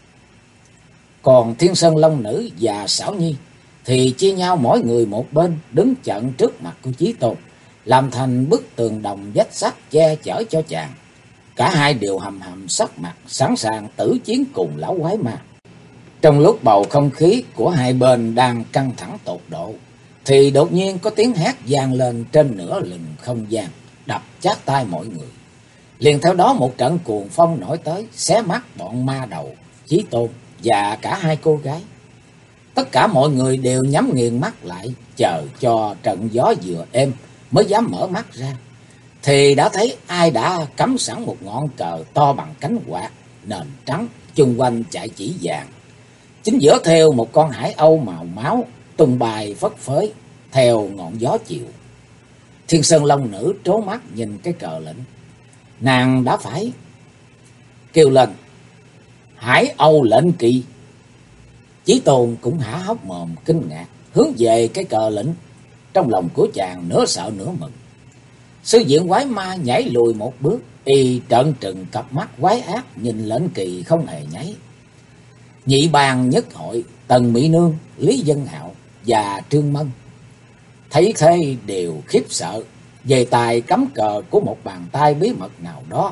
Còn Thiên Sơn Long nữ và xảo nhi thì chia nhau mỗi người một bên, đứng chặn trước mặt của Chí Tôn, làm thành bức tường đồng vách sắt che chở cho chàng. Cả hai đều hầm hầm sắc mặt, sẵn sàng tử chiến cùng lão quái ma. Trong lúc bầu không khí của hai bên đang căng thẳng tột độ, thì đột nhiên có tiếng hét vang lên trên nửa lừng không gian, đập chát tai mọi người. Liền theo đó một trận cuồng phong nổi tới, xé mắt bọn ma đầu, Chí Tôn và cả hai cô gái. Tất cả mọi người đều nhắm nghiền mắt lại, chờ cho trận gió vừa êm mới dám mở mắt ra. Thì đã thấy ai đã cắm sẵn một ngọn cờ to bằng cánh quạt, nền trắng, chung quanh chạy chỉ vàng. Chính giữa theo một con hải âu màu máu, tung bay phất phới theo ngọn gió chiều. Thiên Sơn Long nữ trố mắt nhìn cái cờ lệnh. Nàng đã phải kêu lên: Hải Âu lệnh kỳ. Chí Tôn cũng há hốc mồm kinh ngạc, hướng về cái cờ lệnh. Trong lòng của chàng nửa sợ nửa mừng. Sư diện quái ma nhảy lùi một bước, y trợn trừng cặp mắt quái ác nhìn lệnh kỳ không hề nháy. Nhị bàn nhất hội, Tần Mỹ Nương, Lý Dân Hạo và Trương Mân thấy thế đều khiếp sợ về tài cắm cờ của một bàn tay bí mật nào đó.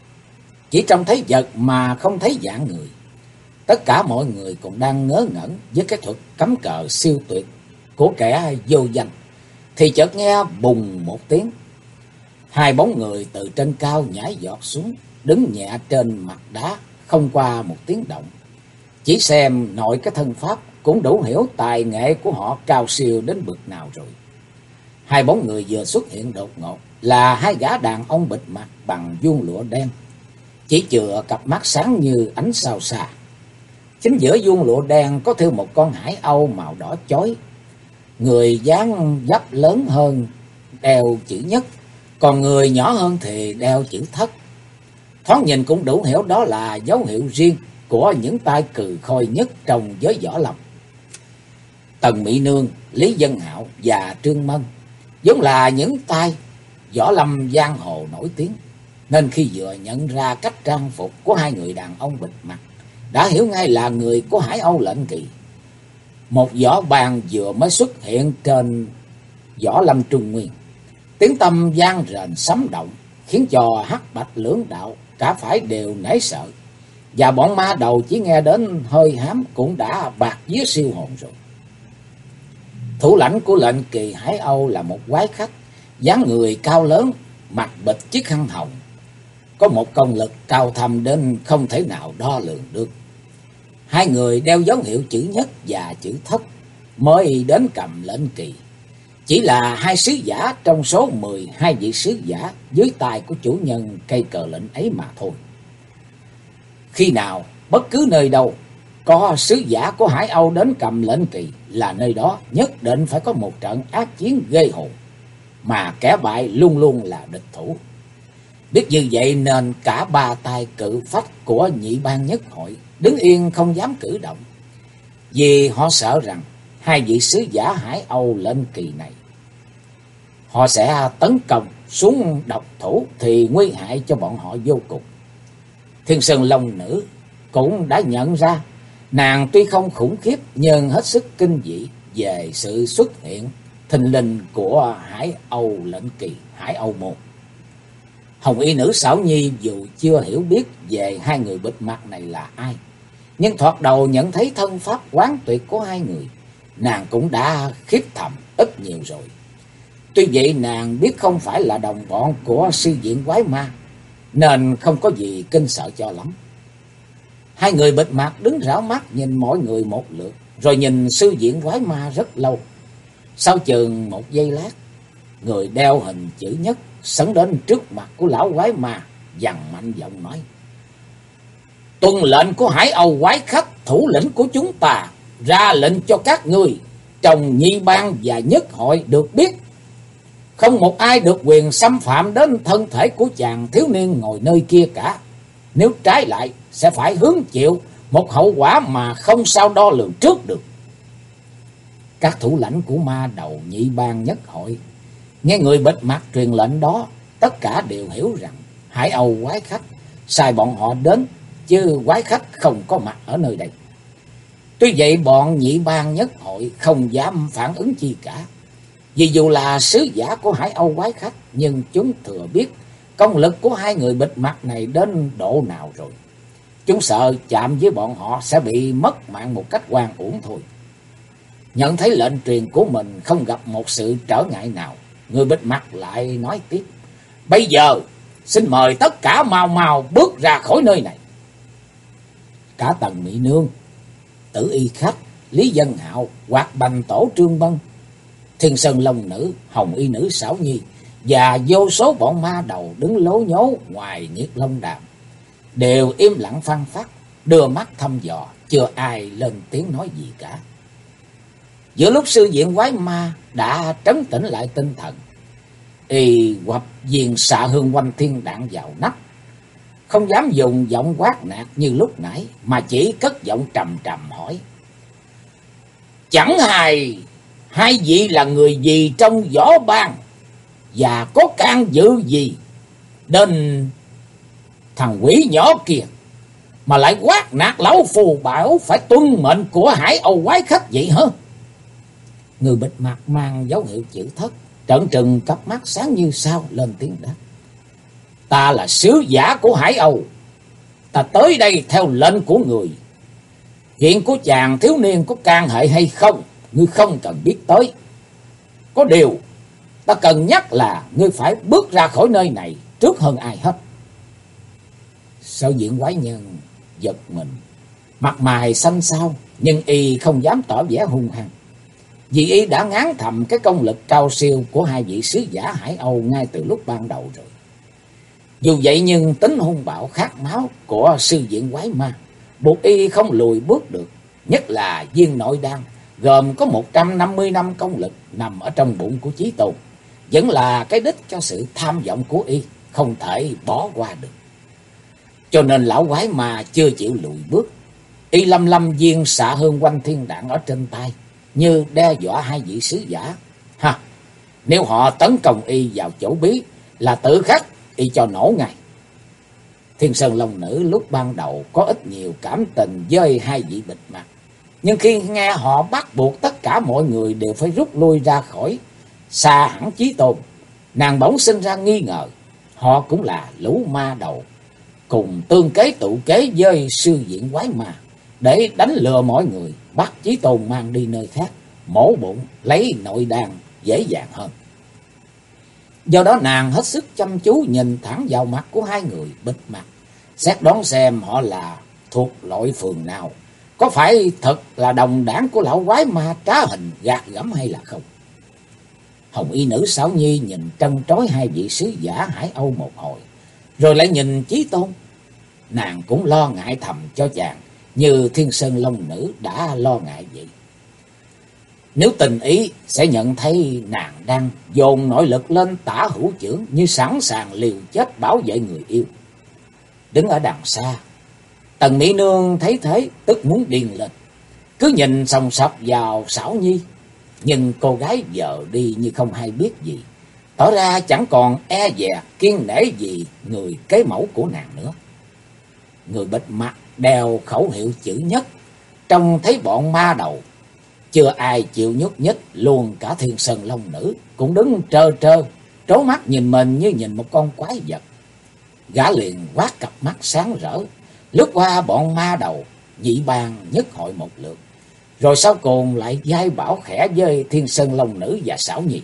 Chỉ trông thấy vật mà không thấy dạng người. Tất cả mọi người cũng đang ngớ ngẩn với cái thuật cắm cờ siêu tuyệt của kẻ vô danh, thì chợt nghe bùng một tiếng. Hai bóng người từ trên cao nhảy giọt xuống, đứng nhẹ trên mặt đá, không qua một tiếng động. Chỉ xem nội cái thân pháp cũng đủ hiểu tài nghệ của họ cao siêu đến bực nào rồi. Hai bóng người vừa xuất hiện đột ngột là hai gã đàn ông bịt mặt bằng vuông lụa đen, chỉ chừa cặp mắt sáng như ánh sao xa. Chính giữa vuông lụa đen có thêu một con hải âu màu đỏ chói, người dáng dấp lớn hơn đeo chữ nhất, còn người nhỏ hơn thì đeo chữ thất. Thoáng nhìn cũng đủ hiểu đó là dấu hiệu riêng của những tay cừ khôi nhất trong giới võ lâm. Tần Mỹ Nương, Lý Dân Hạo và Trương Mân vốn là những tay võ lâm giang hồ nổi tiếng, nên khi vừa nhận ra cách trang phục của hai người đàn ông bịt mặt, đã hiểu ngay là người của Hải Âu lệnh kỳ. Một võ bàn vừa mới xuất hiện trên võ lâm Trung Nguyên, tiếng tăm vang rền sấm động, khiến cho Hắc Bạch lưỡng đạo cả phải đều nể sợ, và bọn ma đầu chỉ nghe đến hơi hám cũng đã bạt vía siêu hồn rồi. Thủ lãnh của lệnh kỳ Hải Âu là một quái khách, dáng người cao lớn, mặt bịch chiếc khăn hồng, có một công lực cao thâm đến không thể nào đo lường được. Hai người đeo dấu hiệu chữ nhất và chữ thất mới đến cầm lệnh kỳ. chỉ là hai sứ giả trong số 12 vị sứ giả dưới tay của chủ nhân cây cờ lệnh ấy mà thôi. Khi nào bất cứ nơi đâu có sứ giả của Hải Âu đến cầm lệnh kỳ là nơi đó nhất định phải có một trận ác chiến ghê hồn, mà kẻ bại luôn luôn là địch thủ. Biết như vậy nên cả ba tay cự phách của nhị ban nhất hội đứng yên không dám cử động, vì họ sợ rằng hai vị sứ giả Hải Âu lệnh kỳ này họ sẽ tấn công xuống độc thủ thì nguy hại cho bọn họ vô cùng. Thiên Sơn Long Nữ cũng đã nhận ra nàng tuy không khủng khiếp nhưng hết sức kinh dị về sự xuất hiện thình lình của Hải Âu lệnh kỳ, Hải Âu môn. Hồng y nữ Xảo Nhi dù chưa hiểu biết về hai người bịt mặt này là ai, nhưng thoạt đầu nhận thấy thân pháp quán tuyệt của hai người, nàng cũng đã khiếp thầm ít nhiều rồi. Tuy vậy nàng biết không phải là đồng bọn của sư viện quái ma, nên không có gì kinh sợ cho lắm. Hai người bịt mặt đứng rảo mắt nhìn mọi người một lượt, rồi nhìn sư viện quái ma rất lâu. Sau chừng một giây lát, người đeo hình chữ nhất sấn đến trước mặt của lão quái ma, dằn mạnh giọng nói: "Tuân lệnh của Hải Âu quái khách, thủ lĩnh của chúng ta, ra lệnh cho các ngươi trong nhị bang và nhất hội được biết, không một ai được quyền xâm phạm đến thân thể của chàng thiếu niên ngồi nơi kia cả. Nếu trái lại sẽ phải hứng chịu một hậu quả mà không sao đo lường trước được." Các thủ lãnh của ma đầu nhị bang nhất hội nghe người bịt mặt truyền lệnh đó, tất cả đều hiểu rằng Hải Âu quái khách sai bọn họ đến, chứ quái khách không có mặt ở nơi đây. Tuy vậy bọn nhị bang nhất hội không dám phản ứng chi cả, vì dù là sứ giả của Hải Âu quái khách, nhưng chúng thừa biết công lực của hai người bịt mặt này đến độ nào rồi. Chúng sợ chạm với bọn họ sẽ bị mất mạng một cách oan uổng thôi. Nhận thấy lệnh truyền của mình không gặp một sự trở ngại nào, người bịt mặt lại nói tiếp: "Bây giờ xin mời tất cả mau mau bước ra khỏi nơi này." Cả Tần Mỹ Nương, Tử Y Khách, Lý Dân Hạo, Hoạt Bành Tổ Trương Bân, Thiên Sơn Long Nữ, Hồng Y Nữ Xảo Nhi và vô số bọn ma đầu đứng lố nhố ngoài Nhiệt Long Đàm đều im lặng phăng phắc, đưa mắt thăm dò, chưa ai lên tiếng nói gì cả. Giữa lúc sư viện quái ma đã trấn tĩnh lại tinh thần, y quặp viên xạ hương quanh thiên đạn vào nách, không dám dùng giọng quát nạt như lúc nãy, mà chỉ cất giọng trầm trầm hỏi: "Chẳng hài hai vị là người gì trong võ bang, và có can dự gì đến thằng quỷ nhỏ kia mà lại quát nạt lão phù bảo phải tuân mệnh của Hải Âu quái khách vậy hả?" Người bịt mặt mang dấu hiệu chữ thất, trợn trừng cặp mắt sáng như sao, lên tiếng đáp: "Ta là sứ giả của Hải Âu, ta tới đây theo lệnh của người. Chuyện của chàng thiếu niên có can hệ hay không, ngươi không cần biết tới. Có điều ta cần nhắc là ngươi phải bước ra khỏi nơi này trước hơn ai hết." Sở diện quái nhân giật mình, mặt mày xanh xao, nhưng y không dám tỏ vẻ hung hăng, vì y đã ngán thầm cái công lực cao siêu của hai vị sứ giả Hải Âu ngay từ lúc ban đầu rồi. Dù vậy nhưng tính hung bạo khát máu của sư viện quái ma buộc y không lùi bước được, nhất là viên nội đan gồm có 150 năm công lực nằm ở trong bụng của Chí Tôn, vẫn là cái đích cho sự tham vọng của y, không thể bỏ qua được. Cho nên lão quái ma chưa chịu lùi bước, y lâm lâm viên xạ hương quanh thiên đạn ở trên tay, như đe dọa hai vị sứ giả. Nếu họ tấn công y vào chỗ bí là tự khắc y cho nổ ngay. Thiên Sơn Long Nữ lúc ban đầu có ít nhiều cảm tình với hai vị bịt mặt, nhưng khi nghe họ bắt buộc tất cả mọi người đều phải rút lui ra khỏi xa hẳn Chí Tôn, nàng bỗng sinh ra nghi ngờ họ cũng là lũ ma đầu, cùng tương kế tụ kế với sư viện quái ma để đánh lừa mọi người, bắt Chí Tôn mang đi nơi khác mổ bụng lấy nội đan dễ dàng hơn. Do đó nàng hết sức chăm chú nhìn thẳng vào mặt của hai người bịt mặt, xét đoán xem họ là thuộc loại phường nào, có phải thật là đồng đảng của lão quái ma trá hình gạt gẫm hay là không. Hồng y nữ Xảo Nhi nhìn trân trối hai vị sứ giả Hải Âu một hồi, rồi lại nhìn Chí Tôn. Nàng cũng lo ngại thầm cho chàng, như Thiên Sơn Long Nữ đã lo ngại vậy. Nếu tình ý sẽ nhận thấy nàng đang dồn nội lực lên tả hữu chưởng, như sẵn sàng liều chết bảo vệ người yêu. Đứng ở đằng xa, Tần Mỹ Nương thấy thế tức muốn điên lên, cứ nhìn sòng sọc vào Xảo Nhi. Nhưng cô gái giờ đi như không hay biết gì, tỏ ra chẳng còn e dè kiêng nể gì người kế mẫu của nàng nữa. Người bịt mặt đeo khẩu hiệu chữ nhất, trông thấy bọn ma đầu chưa ai chịu nhúc nhích, luôn cả Thiên Sơn Long Nữ cũng đứng trơ trơ, trố mắt nhìn mình như nhìn một con quái vật. Gã liền quát cặp mắt sáng rỡ, lướt qua bọn ma đầu, dị bang nhất hội một lượt, rồi sau cùng lại giai bảo khẽ với Thiên Sơn Long Nữ và Xảo Nhi.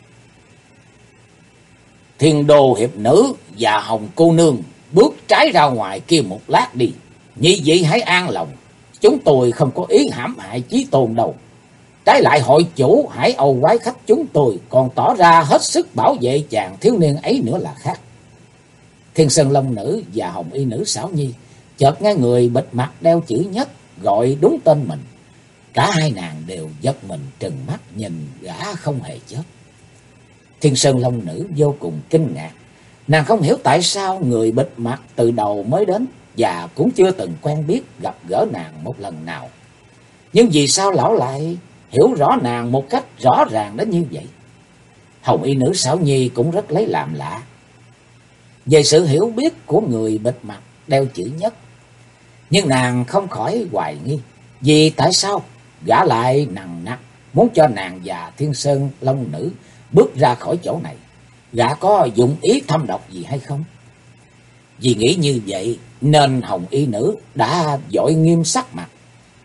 Thiên Đô hiệp nữ và Hồng cô nương bước trái ra ngoài kia một lát đi, nhị vị hãy an lòng, chúng tôi không có ý hãm hại Chí Tôn đâu. Trái lại hội chủ Hải Âu quái khách chúng tôi còn tỏ ra hết sức bảo vệ chàng thiếu niên ấy nữa là khác. Thiên Sơn Long Nữ và Hồng y nữ Xảo Nhi chợt nghe người bịt mặt đeo chữ nhất gọi đúng tên mình. Cả hai nàng đều giật mình trừng mắt nhìn gã không hề chớp. Thiên Sơn Long Nữ vô cùng kinh ngạc. Nàng không hiểu tại sao người bịt mặt từ đầu mới đến và cũng chưa từng quen biết gặp gỡ nàng một lần nào. Nhưng vì sao lão lại hiểu rõ nàng một cách rõ ràng đến như vậy? Hồng y nữ Xảo Nhi cũng rất lấy làm lạ về sự hiểu biết của người bịt mặt đeo chữ nhất. Nhưng nàng không khỏi hoài nghi, vì tại sao gã lại nằng nặc muốn cho nàng và Thiên Sơn Long Nữ bước ra khỏi chỗ này? Gã có dụng ý thâm độc gì hay không? Vì nghĩ như vậy nên Hồng y nữ đã vội nghiêm sắc mặt,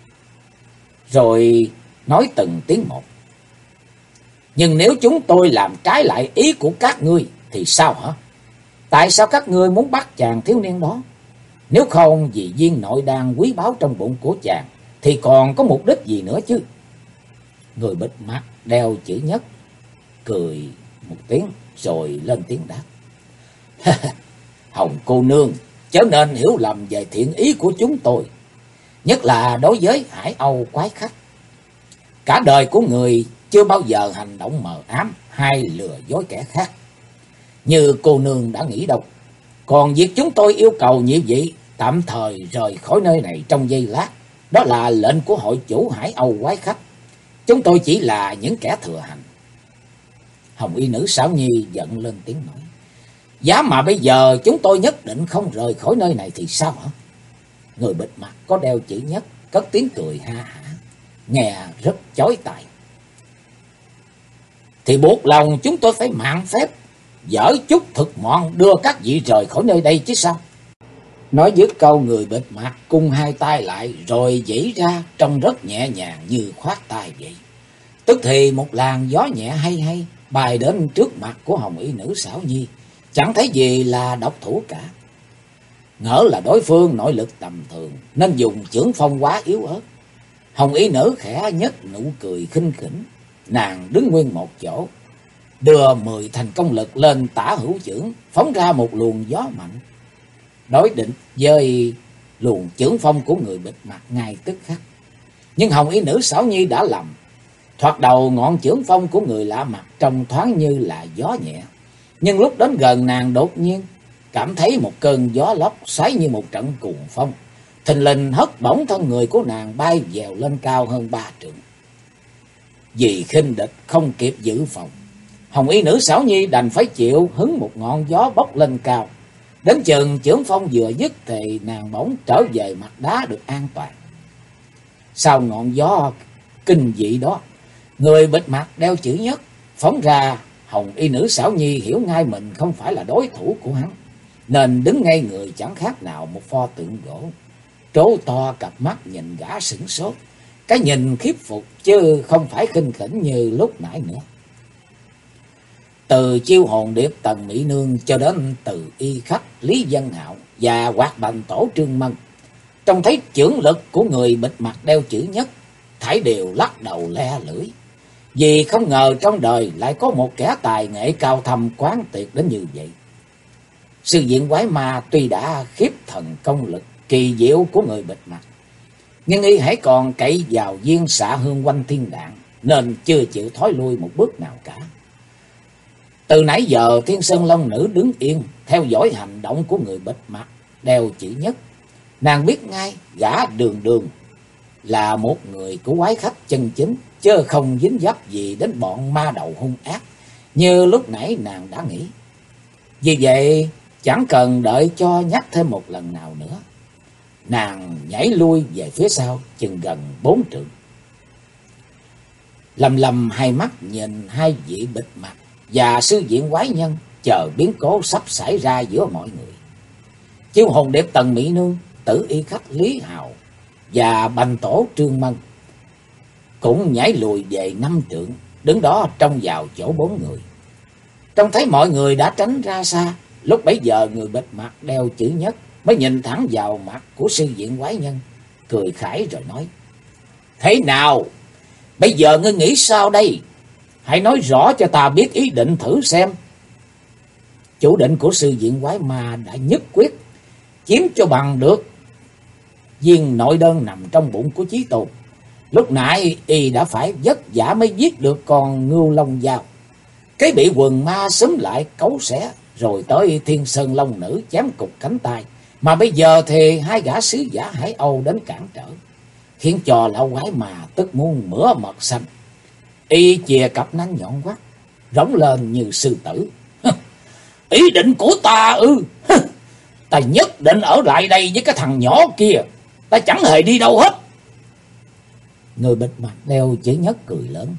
rồi nói từng tiếng một. Nhưng nếu chúng tôi làm trái lại ý của các ngươi thì sao hả? Tại sao các ngươi muốn bắt chàng thiếu niên đó? Nếu không vì viên nội đan quý báu trong bụng của chàng thì còn có mục đích gì nữa chứ? Người bịt mặt đeo chữ nhất cười một tiếng rồi lên tiếng đáp. Hồng cô nương chớ nên hiểu lầm về thiện ý của chúng tôi, nhất là đối với Hải Âu quái khách. Cả đời của người chưa bao giờ hành động mờ ám hay lừa dối kẻ khác như cô nương đã nghĩ đâu. Còn việc chúng tôi yêu cầu như vậy tạm thời rời khỏi nơi này trong giây lát, đó là lệnh của hội chủ Hải Âu quái khách. Chúng tôi chỉ là những kẻ thừa hành. Hồng y nữ Xảo Nhi giận lên tiếng nói. Giá mà bây giờ chúng tôi nhất định không rời khỏi nơi này thì sao hả? Người bịt mặt có đeo chữ nhất cất tiếng cười ha hả, nghe rất chói tai. Thì buộc lòng chúng tôi phải mạn phép dở chút thực mọn đưa các vị rời khỏi nơi đây chứ sao? Nói dứt câu, người bịt mặt cung hai tay lại rồi giãy ra trông rất nhẹ nhàng như khoát tay vậy. Tức thì một làn gió nhẹ hay hay bay đến trước mặt của Hồng y nữ Xảo Nhi, chẳng thấy gì là độc thủ cả. Ngỡ là đối phương nội lực tầm thường nên dùng chưởng phong quá yếu ớt. Hồng y nữ khẽ nhếch nụ cười khinh khỉnh, nàng đứng nguyên một chỗ, đưa 10 thành công lực lên tả hữu chưởng, phóng ra một luồng gió mạnh, đối định với luồng chưởng phong của người bịt mặt ngay tức khắc. Nhưng Hồng y nữ Xảo Nhi đã lầm. Thoạt đầu ngọn chưởng phong của người lạ mặt trông thoáng như là gió nhẹ, nhưng lúc đến gần nàng đột nhiên cảm thấy một cơn gió lốc xoáy như một trận cuồng phong, thình lình hất bổng thân người của nàng bay vèo lên cao hơn 3 trượng. Vì khinh địch không kịp giữ phòng, Hồng y nữ Xảo Nhi đành phải chịu hứng một ngọn gió bốc lên cao. Đến chừng chưởng phong vừa dứt thì nàng bỗng trở về mặt đá được an toàn. Sau ngọn gió kinh dị đó, người bịt mặt đeo chữ nhất phóng ra, Hồng y nữ Xảo Nhi hiểu ngay mình không phải là đối thủ của hắn, nên đứng ngay người chẳng khác nào một pho tượng gỗ, trố to cặp mắt nhìn gã sửng sốt, cái nhìn khiếp phục chứ không phải khinh khỉnh như lúc nãy nữa. Từ chiêu hồn điệp Tần Mỹ Nương cho đến từ y khách Lý Dân Hạo và Hoạt Bành Tổ Trương Mân, trông thấy chưởng lực của người bịt mặt đeo chữ nhất, thảy đều lắc đầu le lưỡi. vì không ngờ trong đời lại có một kẻ tài nghệ cao thâm quán tuyệt đến như vậy. Sư diện quái ma tuy đã khiếp thần công lực kỳ diệu của người bịt mặt, nhưng y hãy còn cậy vào viên xạ hương quanh thiên đạn, nên chưa chịu thối lui một bước nào cả. Từ nãy giờ Thiên Sơn Long Nữ đứng yên theo dõi hành động của người bịt mặt đeo chữ nhất. Nàng biết ngay gã Đường Đường là một người của quái khách chân chính, chứ không dính dấp gì đến bọn ma đầu hung ác như lúc nãy nàng đã nghĩ. Vì vậy chẳng cần đợi cho nhắc thêm một lần nào nữa, nàng nhảy lui về phía sau chừng gần 4 trượng. Lầm lầm hai mắt nhìn hai vị bịt mặt và sư diện quái nhân, chờ biến cố sắp xảy ra giữa mọi người. Chiêu hồn đẹp Tần Mỹ Nương, Tử Y Khách Lý Hào và Bành Tổ Trương Mân cũng nhảy lùi về 5 trượng, đứng đó trông vào chỗ 4 người. Trông thấy mọi người đã tránh ra xa, lúc bấy giờ người bịt mặt đeo chữ nhất mới nhìn thẳng vào mặt của sư diện quái nhân, cười khải rồi nói: Thế nào? Bây giờ ngươi nghĩ sao đây? Hãy nói rõ cho ta biết ý định thử xem. Chủ định của sư diện quái ma đã nhất quyết chiếm cho bằng được viên nội đơn nằm trong bụng của Chí Tôn. Lúc nãy y đã phải vất vả mới giết được con Ngưu Long Dao, cái bị quần ma xúm lại cấu xé, rồi tới Thiên Sơn Long Nữ chém cục cánh tay. Mà bây giờ thì hai gã sứ giả Hải Âu đến cản trở, khiến cho lão quái mà tức muốn mửa mật xanh. Y chìa cặp nanh nhọn quắt, rống lên như sư tử: Ý định của ta ư? Ta nhất định ở lại đây với cái thằng nhỏ kia, ta chẳng hề đi đâu hết. Người bịt mặt đeo chữ nhất cười lớn: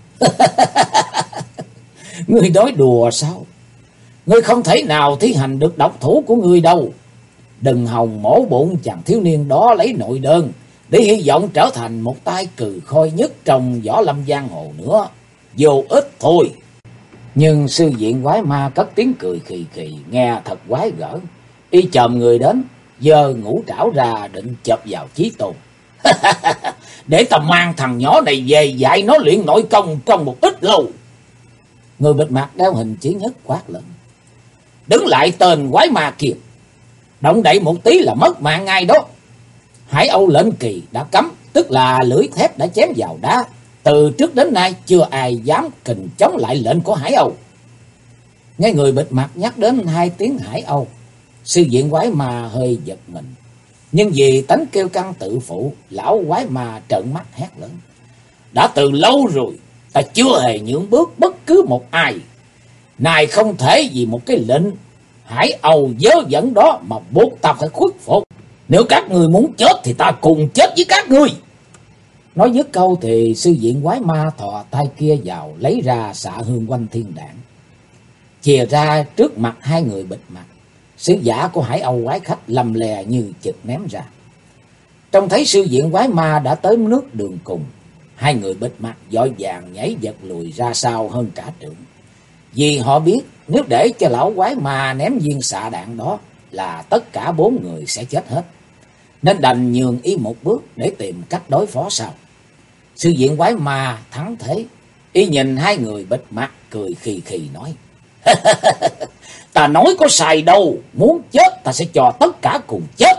Ngươi nói đùa sao? Ngươi không thể nào thi hành được độc thủ của ngươi đâu. Đừng hòng mổ bụng chàng thiếu niên đó lấy nội đơn để hy vọng trở thành một tay cừ khôi nhất trong võ lâm giang hồ nữa. Vô ích thôi. Nhưng sư diện quái ma cất tiếng cười khì khì, nghe thật quái gở. Y chồm người đến, giơ ngũ trảo ra định chộp vào Chí Tôn. Để ta mang thằng nhỏ này về dạy nó luyện nội công trong một ít lâu. Người bịt mặt đeo hình chữ nhất quát lớn: Đứng lại tên quái ma kia! Động đậy một tí là mất mạng ngay đó. Hải Âu lệnh kỳ đã cấm, tức là lưỡi thép đã chém vào đá. Từ trước đến nay chưa ai dám kình chống lại lệnh của Hải Âu. Nghe người bịt mặt nhắc đến 2 tiếng Hải Âu, sư diện quái ma hơi giật mình. Nhưng vì tánh kêu căng tự phụ, lão quái ma trợn mắt hét lớn: Đã từ lâu rồi ta chưa hề nhượng bước bất cứ một ai. Này không thể vì một cái lệnh Hải Âu dớ dẫn đó mà buộc ta phải khuất phục. Nếu các người muốn chết thì ta cùng chết với các người. Nói dứt câu thì sư diện quái ma thò tay kia vào, lấy ra xạ hương quanh thiên đạn, chìa ra trước mặt hai người bịt mặt. Sứ giả của Hải Âu quái khách lầm lè như chực ném ra. Trông thấy sư diện quái ma đã tới nước đường cùng, hai người bịt mặt vội vàng nhảy giật lùi ra sau hơn cả trượng. Vì họ biết nếu để cho lão quái ma ném viên xạ đạn đó là tất cả 4 người sẽ chết hết, nên đành nhường y một bước để tìm cách đối phó sau. Sư diện quái ma thắng thế, y nhìn hai người bịt mặt cười khì khì nói: Ta nói có sai đâu, muốn chết ta sẽ cho tất cả cùng chết.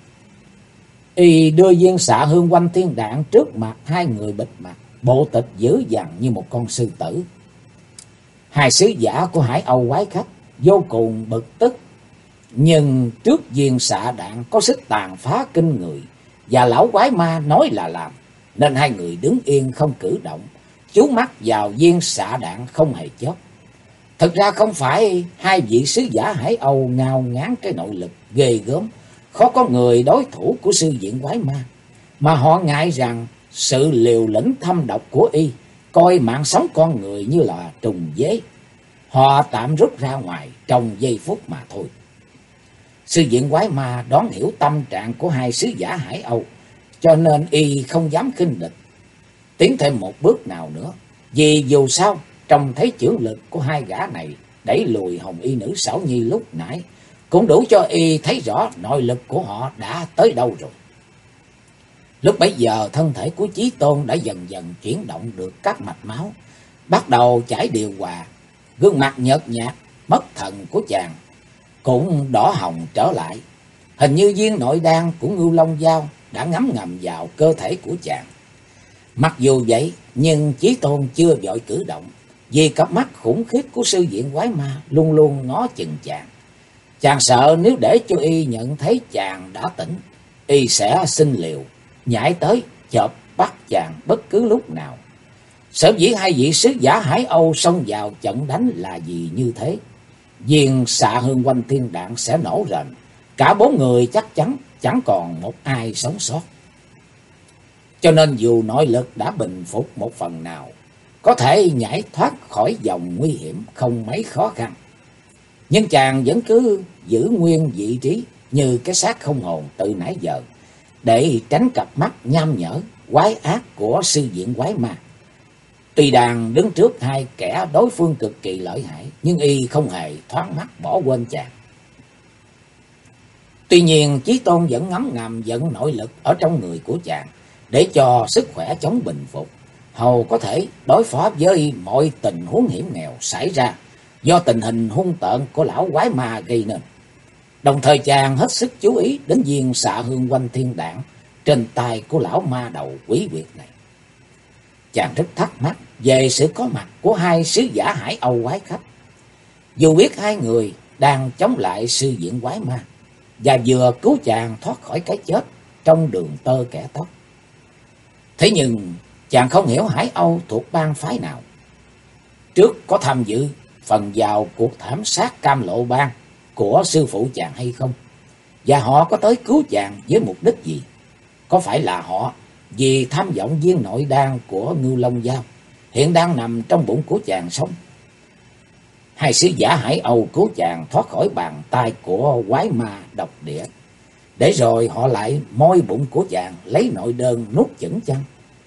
Y đưa viên xạ hương quanh thiên đạn trước mặt hai người bịt mặt, bộ tịch dữ dằn như một con sư tử. Hai sứ giả của Hải Âu quái khách vô cùng bực tức, nhưng trước viên xạ đạn có sức tàn phá kinh người và lão quái ma nói là làm, nên hai người đứng yên không cử động, chú mắt vào viên xạ đạn không hề chớp. Thực ra không phải hai vị sứ giả Hải Âu ngao ngán cái nội lực ghê gớm, khó có người đối thủ của sư diện quái ma, mà họ ngại rằng sự liều lĩnh thâm độc của y coi mạng sống con người như là trùng dế. Họ tạm rút ra ngoài trong giây phút mà thôi. Sư diện quái ma đoán hiểu tâm trạng của hai sứ giả Hải Âu, cho nên y không dám khinh địch tiến thêm một bước nào nữa. Vì dù sao trông thấy chưởng lực của hai gã này đẩy lùi hồng y nữ Xảo Nhi lúc nãy cũng đủ cho y thấy rõ nội lực của họ đã tới đâu rồi. Lúc bấy giờ thân thể của Chí Tôn đã dần dần chuyển động được các mạch máu, bắt đầu chảy điều hòa. Gương mặt nhợt nhạt, mất thần của chàng cũng đỏ hồng trở lại. Hình như viên nội đan của Ngưu Long Dao đã ngấm ngầm vào cơ thể của chàng. Mặc dù vậy, nhưng Chí Tôn chưa vội cử động, vì cặp mắt khủng khiếp của sư viện quái ma luôn luôn ngó chừng chàng. Chàng sợ nếu để cho y nhận thấy chàng đã tỉnh, y sẽ xin liều, nhảy tới chộp bắt chàng bất cứ lúc nào. Sở dĩ hai vị sứ giả Hải Âu xông vào trận đánh là vì như thế. Viên xạ hương quanh thiên đạn sẽ nổ rền, cả bốn người chắc chắn chẳng còn một ai sống sót. Cho nên dù nội lực đã bình phục một phần nào, có thể nhảy thoát khỏi vòng nguy hiểm không mấy khó khăn, nhưng chàng vẫn cứ giữ nguyên vị trí như cái xác không hồn từ nãy giờ, để tránh cặp mắt nham nhở quái ác của sư viện quái ma. Tuy đang đứng trước hai kẻ đối phương cực kỳ lợi hại, nhưng y không hề thoáng mắt bỏ quên chàng. Tuy nhiên Chí Tôn vẫn ngấm ngầm dẫn nội lực ở trong người của chàng, để cho sức khỏe chống bình phục, hầu có thể đối phó với mọi tình huống hiểm nghèo xảy ra do tình hình hung tợn của lão quái ma gây nên. Đồng thời chàng hết sức chú ý đến viên xạ hương quanh thiên đạn trên tay của lão ma đầu quỷ quyệt này. Chàng rất thắc mắc về sự có mặt của hai sứ giả Hải Âu quái khách. Dù biết hai người đang chống lại sư viện quái ma và vừa cứu chàng thoát khỏi cái chết trong đường tơ kẻ tóc, thế nhưng chàng không hiểu Hải Âu thuộc bang phái nào, trước có tham dự phần vào cuộc thảm sát Cam Lộ Bang của sư phụ chàng hay không, và họ có tới cứu chàng với mục đích gì. Có phải là họ vì tham vọng viên nội đan của Ngưu Long Dao hiện đang nằm trong bụng của chàng sống? Hai sứ giả Hải Âu cứu chàng thoát khỏi bàn tay của quái ma độc địa, để rồi họ lại moi bụng của chàng lấy nội đơn nuốt chửng chăng?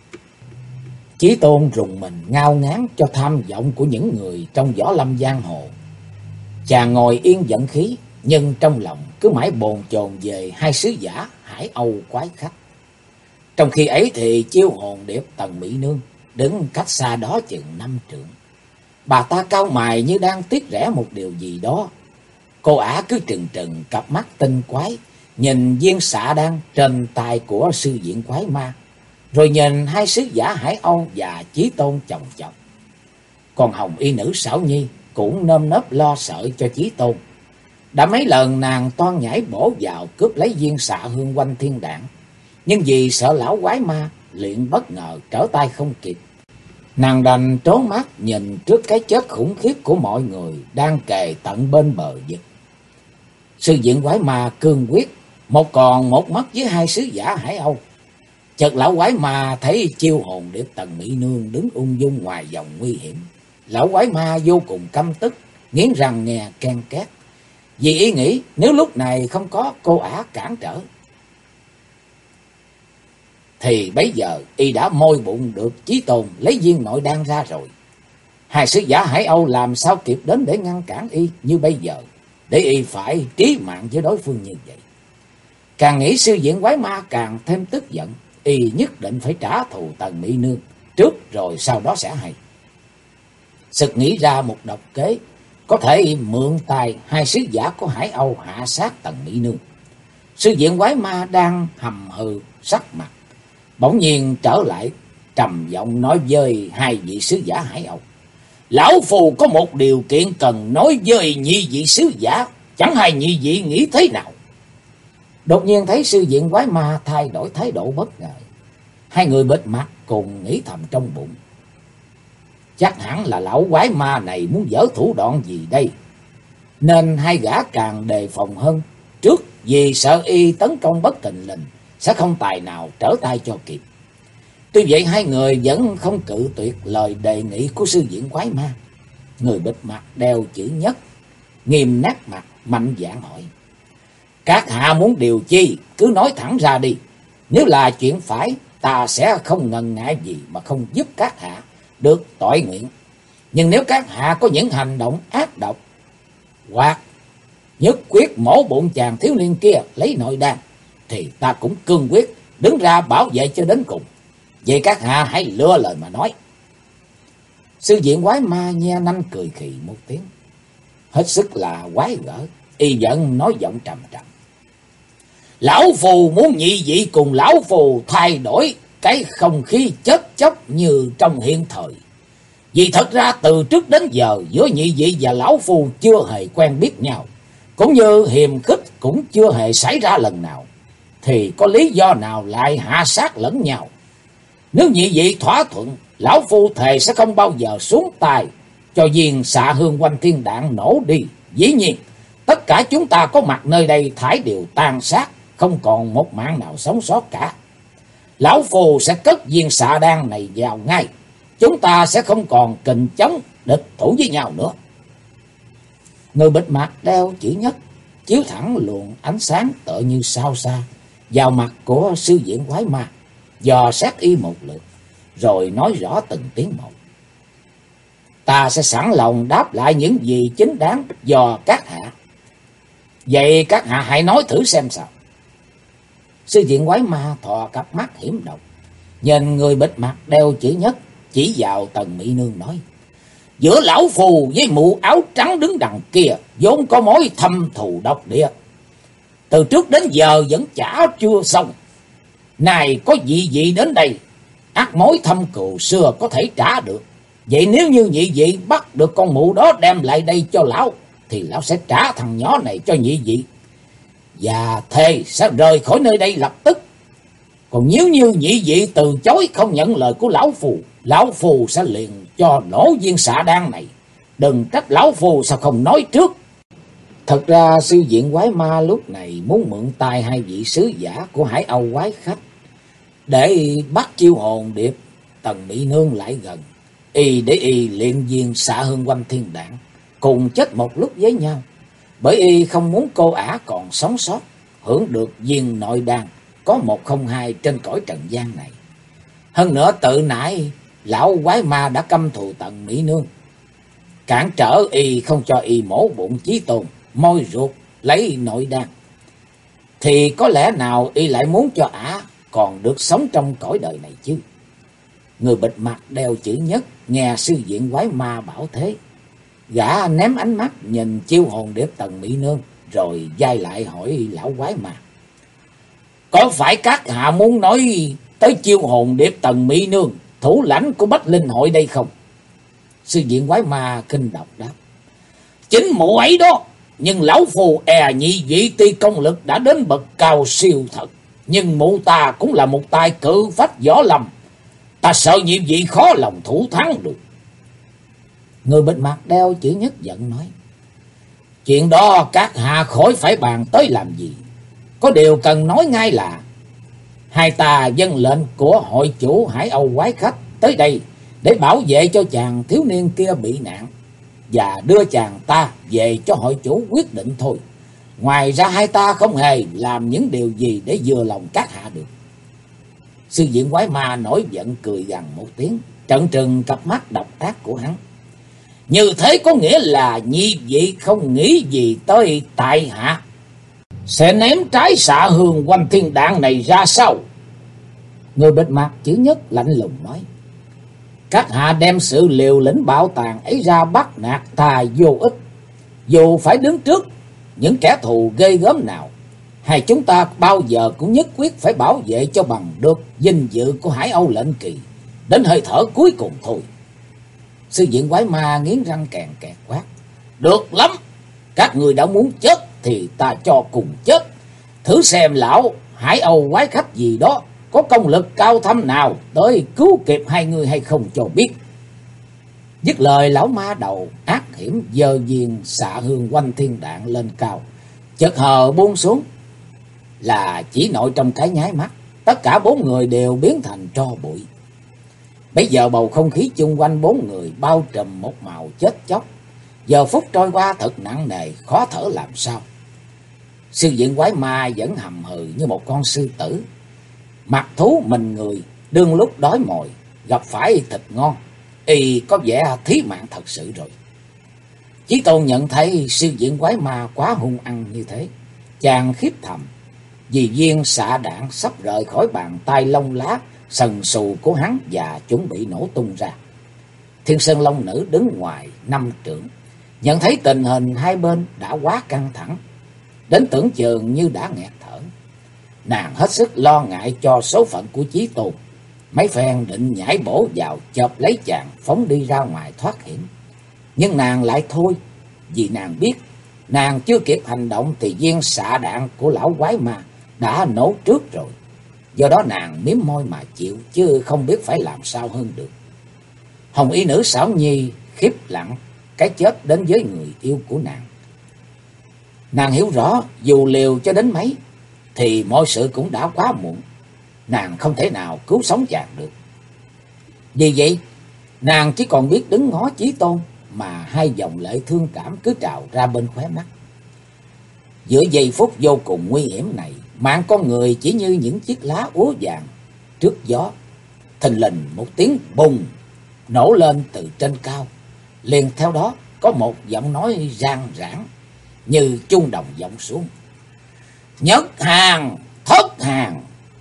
Chí Tôn rùng mình ngao ngán cho tham vọng của những người trong võ lâm giang hồ. Chàng ngồi yên giận khí, nhưng trong lòng cứ mãi bồn chồn về hai sứ giả Hải Âu quái khách. Trong khi ấy thì Chiêu Hồn Điệp Tần Mỹ Nương đứng cách xa đó chừng 5 trượng. Bà ta cau mày như đang tiếc rẻ một điều gì đó. Cô ả cứ trừng trừng cặp mắt tinh quái, nhìn viên xạ đan trên tay của sư viện quái ma, rồi nhìn hai sứ giả Hải Âu và Chí Tôn chồng chọc. Còn hồng y nữ Xảo Nhi cũng nơm nớp lo sợ cho Chí Tôn. Đã mấy lần nàng toan nhảy bổ vào cướp lấy viên xạ hương quanh thiên đạn, nhưng vì sợ lão quái ma luyện bất ngờ trở tay không kịp, nàng đành trốn mắt nhìn trước cái chết khủng khiếp của mọi người đang kề tận bên bờ vực. Sư viện quái ma cương quyết, một còn một mất với hai sứ giả Hải Âu. Chợt lão quái ma thấy Chiêu Hồn Điệp Tần Mỹ Nương đứng ung dung ngoài vòng nguy hiểm. Lão quái ma vô cùng căm tức, nghiến răng nghe ken két, vì ý nghĩ nếu lúc này không có cô ả cản trở, thì bấy giờ y đã môi bụng được Chí Tôn lấy viên nội đan ra rồi. Hai sứ giả Hải Âu làm sao kịp đến để ngăn cản y như bây giờ, để y phải trí mạng với đối phương như vậy. Càng nghĩ sư viện quái ma càng thêm tức giận, y nhất định phải trả thù Tần Mỹ Nương trước rồi sau đó sẽ hay. Sực nghĩ ra một độc kế có thể mượn tài hai sứ giả của Hải Âu hạ sát Tần Mỹ Nương. Sư viện quái ma đang hầm hừ sắc mặt, bỗng nhiên trở lại trầm giọng nói với hai vị sứ giả Hải Âu: "Lão phù có một điều kiện cần nói với nhị vị sứ giả, chẳng hay nhị vị nghĩ thế nào?" Đột nhiên thấy sư viện quái ma thay đổi thái độ bất ngờ, hai người bịt mặt cùng nghĩ thầm trong bụng: chắc hẳn là lão quái ma này muốn giở thủ đoạn gì đây. Nên hai gã càng đề phòng hơn trước, vì sợ y tấn công bất thình lình sẽ không tài nào trở tay cho kịp. Tuy vậy hai người vẫn không cự tuyệt lời đề nghị của sư viện quái ma. Người bịt mặt đeo chữ nhất nghiêm nét mặt mạnh dạn hỏi: "Các hạ muốn điều chi cứ nói thẳng ra đi. Nếu là chuyện phải, ta sẽ không ngần ngại gì mà không giúp các hạ được toại nguyện. Nhưng nếu các hạ có những hành động ác độc, hoặc nhất quyết mổ bụng chàng thiếu niên kia lấy nội đan, thì ta cũng cương quyết đứng ra bảo vệ cho đến cùng. Vậy các hạ hãy lựa lời mà nói." Sư diện quái ma nhe nanh cười khì một tiếng, hết sức là quái gở. Y giận nói giọng trầm trầm: Lão phù muốn nhị vị cùng lão phù thay đổi cái không khí chết chóc như trong hiện thời. Vì thật ra từ trước đến giờ giữa nhị vị và lão phù chưa hề quen biết nhau, cũng như hiềm khích cũng chưa hề xảy ra lần nào, thì có lý do nào lại hạ sát lẫn nhau? Nếu nhị vị thỏa thuận, lão phu thề sẽ không bao giờ xuống tay cho viên xạ hương quanh thiên đạn nổ đi. Dĩ nhiên, tất cả chúng ta có mặt nơi đây thải đều tan xác, không còn một mạng nào sống sót cả. Lão phu sẽ cất viên xạ đan này vào ngay. Chúng ta sẽ không còn kình chống địch thủ với nhau nữa. Người bịt mặt đeo chữ nhất chiếu thẳng luồng ánh sáng tựa như sao xa vào mặt của sư diện quái ma, dò xét y một lượt, rồi nói rõ từng tiếng một. Ta sẽ sẵn lòng đáp lại những gì chính đáng do các hạ. Vậy các hạ hãy nói thử xem sao. Sư diện quái ma thò cặp mắt hiểm độc, nhìn người bịt mặt đeo chữ nhất chỉ vào Tần Mỹ Nương nói: Giữa lão phù với mụ áo trắng đứng đằng kia vốn có mối thâm thù độc địa, từ trước đến giờ vẫn chả chưa xong. Này có dị vị đến đây, ắt mối thâm cừu xưa có thể trả được. Vậy nếu như nhị vị bắt được con mụ đó đem lại đây cho lão, thì lão sẽ trả thằng nhỏ này cho nhị vị, và thề sẽ rời khỏi nơi đây lập tức. Còn nếu như nhị vị từ chối không nhận lời của lão phù sẽ liền cho nổ viên xạ đan này. Đừng trách lão phù sao không nói trước. Thật ra sư diện quái ma lúc này muốn mượn tay hai vị sứ giả của Hải Âu quái khách để bắt chiêu hồn điệp Tần Mỹ Nương lại gần, để y luyện viên xạ hương quanh thiên đạn cùng chết một lúc với nhau, bởi y không muốn cô ả còn sống sót hưởng được viên nội đan có 102 trên cõi trần gian này. Hơn nữa tự nãy lão quái ma đã căm thù Tần Mỹ Nương, cản trở y không cho y mổ bụng chí tôn, môi ruột lấy nội đan, thì có lẽ nào y lại muốn cho ả còn được sống trong cõi đời này chứ. Người bịt mặt đeo chữ nhất nghe sư diện quái ma bảo thế, gã ném ánh mắt nhìn chiêu hồn điệp Tần Mỹ Nương, rồi dai lại hỏi lão quái ma: Có phải các hạ muốn nói tới chiêu hồn điệp Tần Mỹ Nương, thủ lãnh của Bách Linh hội đây không? Sư diện quái ma kinh độc đáp: Chính mụ ấy đó, nhưng lão phù nhị vị tuy công lực đã đến bậc cao siêu thật, nhưng mụ ta cũng là một tài cự phách võ lâm, ta sợ nhị vị khó lòng thủ thắng được. Người bịt mặt đeo chữ nhất giận nói: Chuyện đó các hạ khỏi phải bàn tới làm gì. Có điều cần nói ngay là hai ta dâng lệnh của hội chủ Hải Âu quái khách tới đây để bảo vệ cho chàng thiếu niên kia bị nạn, và đưa chàng ta về cho hội chủ quyết định thôi. Ngoài ra hai ta không hề làm những điều gì để vừa lòng các hạ được. Sư diện quái ma nổi giận cười gằn một tiếng, trợn trừng cặp mắt độc ác của hắn. Như thế có nghĩa là nhị vị không nghĩ gì tới tại hạ sẽ ném trái xạ hương quanh thiên đạn này ra sao? Người bịt mặt chữ nhất lạnh lùng nói: Các hạ đem sự liều lĩnh bạo tàn ấy ra bắt nạt ta vô ích. Dù phải đứng trước những kẻ thù ghê gớm nào, hay chúng ta bao giờ cũng nhất quyết phải bảo vệ cho bằng được vinh dự của Hải Âu lệnh kỳ đến hơi thở cuối cùng thôi. Sư diện quái ma nghiến răng kèn kẹt quát: Được lắm, các người đã muốn chết thì ta cho cùng chết. Thử xem lão Hải Âu quái khách gì đó có công lực cao thâm nào tới cứu kịp hai người hay không cho biết. Dứt lời, lão ma đầu ác hiểm giơ viên xạ hương quanh thiên đạn lên cao, chợt hờ buông xuống, là chỉ nội trong cái nháy mắt, tất cả bốn người đều biến thành tro bụi. Bây giờ bầu không khí chung quanh bốn người bao trùm một màu chết chóc, giờ phút trôi qua thật nặng nề, khó thở làm sao. Sư diện quái ma vẫn hầm hừ như một con sư tử, mặt thú mình người, đương lúc đói mồi gặp phải thịt ngon, y có vẻ thí mạng thật sự rồi. Chí Tôn nhận thấy sư diện quái ma quá hung ăn như thế, chàng khiếp thầm, vì viên xạ đạn sắp rời khỏi bàn tay lông lá sần sù của hắn và chuẩn bị nổ tung ra. Thiên Sơn Long Nữ đứng ngoài 5 trượng, nhận thấy tình hình hai bên đã quá căng thẳng, đến tưởng chừng như đã nghẹt thở. Nàng hết sức lo ngại cho số phận của Chí Tôn, mấy phen định nhảy bổ vào chộp lấy chàng phóng đi ra ngoài thoát hiểm. Nhưng nàng lại thôi, vì nàng biết nàng chưa kịp hành động thì viên xạ đạn của lão quái ma đã nổ trước rồi. Do đó nàng miếm môi mà chịu, chứ không biết phải làm sao hơn được. Hồng y nữ Xảo Nhi khiếp lặng cái chết đến với người yêu của nàng. Nàng hiểu rõ dù liều cho đến mấy thì mọi sự cũng đã quá muộn, nàng không thể nào cứu sống chàng được. Vì vậy nàng chỉ còn biết đứng ngó Chí Tôn, mà hai dòng lệ thương cảm cứ trào ra bên khóe mắt. Giữa giây phút vô cùng nguy hiểm này, mạng con người chỉ như những chiếc lá úa vàng trước gió. Thình lình một tiếng bùng nổ lên từ trên cao, liền theo đó có một giọng nói rang rãng như chuông đồng vọng xuống: Nhất hàng, thất hàng,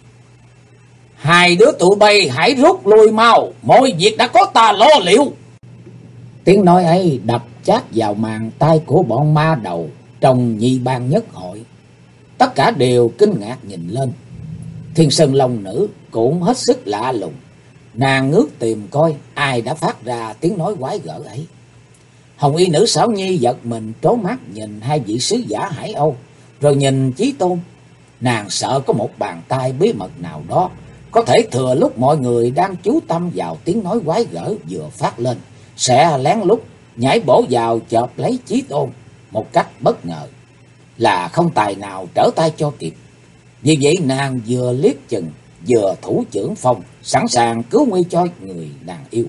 hai đứa tụi bay hãy rút lui mau, mọi việc đã có ta lo liệu. Tiếng nói ấy đập chát vào màn tai của bọn ma đầu trong nhị bang nhất hội. Tất cả đều kinh ngạc nhìn lên. Thiên Sơn Long Nữ cũng hết sức lạ lùng, nàng ngước tìm coi ai đã phát ra tiếng nói quái gở ấy. Hồng y nữ Xảo Nhi giật mình trố mắt nhìn hai vị sứ giả Hải Âu, rồi nhìn Chí Tôn. Nàng sợ có một bàn tay bí mật nào đó có thể thừa lúc mọi người đang chú tâm vào tiếng nói quái gở vừa phát lên, sẽ lén lút nhảy bổ vào chộp lấy Chí Tôn một cách bất ngờ, là không tài nào trở tay cho kịp. Vì vậy nàng vừa liếc chừng vừa thủ chưởng phong, sẵn sàng cứu nguy cho người nàng yêu.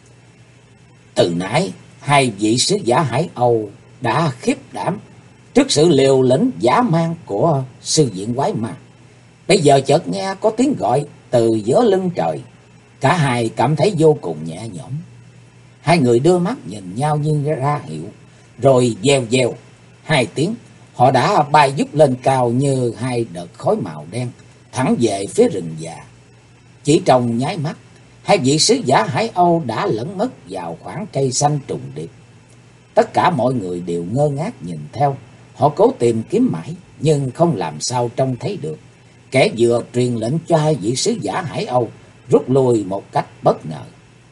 Từ nãy hai vị sứ giả Hải Âu đã khiếp đảm trước sự liều lĩnh dã man của sư viện quái ma. Bây giờ chợt nghe có tiếng gọi từ giữa lưng trời, cả hai cảm thấy vô cùng nhẹ nhõm. Hai người đưa mắt nhìn nhau như ra hiệu, rồi vèo vèo hai tiếng, họ đã bay vút lên cao như hai đợt khói màu đen, thẳng về phía rừng già. Chỉ trong nháy mắt, hai vị sứ giả Hải Âu đã lẫn mất vào khoảng cây xanh trùng điệp. Tất cả mọi người đều ngơ ngác nhìn theo, họ cố tìm kiếm mãi nhưng không làm sao trông thấy được kẻ vừa truyền lệnh cho hai vị sứ giả Hải Âu rút lui một cách bất ngờ.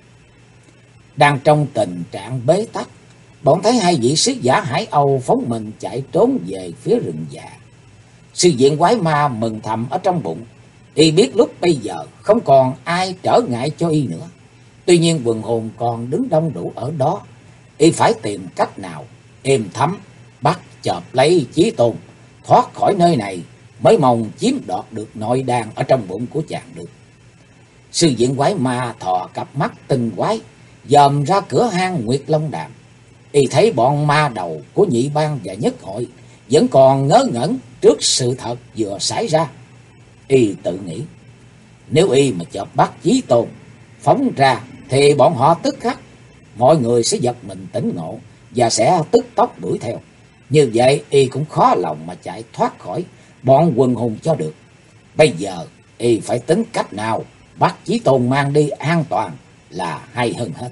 Đang trong tình trạng bế tắc, bọn thấy hai vị sứ giả Hải Âu phóng mình chạy trốn về phía rừng già. Sư viện quái ma mừng thầm ở trong bụng, y biết lúc bây giờ không còn ai trở ngại cho y nữa. Tuy nhiên quần hồn còn đứng đông đủ ở đó, y phải tìm cách nào êm thấm bắt chộp lấy Chí Tôn thoát khỏi nơi này, mới mong chiếm đoạt được nội đan ở trong bụng của chàng được. Sư viện quái ma thò cặp mắt tinh quái dòm ra cửa hang Nguyệt Long Đàm. Y thấy bọn ma đầu của nhị bang và nhất hội vẫn còn ngớ ngẩn trước sự thật vừa xảy ra. Y tự nghĩ, nếu y mà chộp bắt Chí Tôn phóng ra thì bọn họ tức khắc mọi người sẽ giật mình tỉnh ngộ và sẽ tức tốc đuổi theo. Như vậy y cũng khó lòng mà chạy thoát khỏi bọn quần hùng cho được. Bây giờ y phải tính cách nào bắt Chí Tôn mang đi an toàn là hay hơn hết.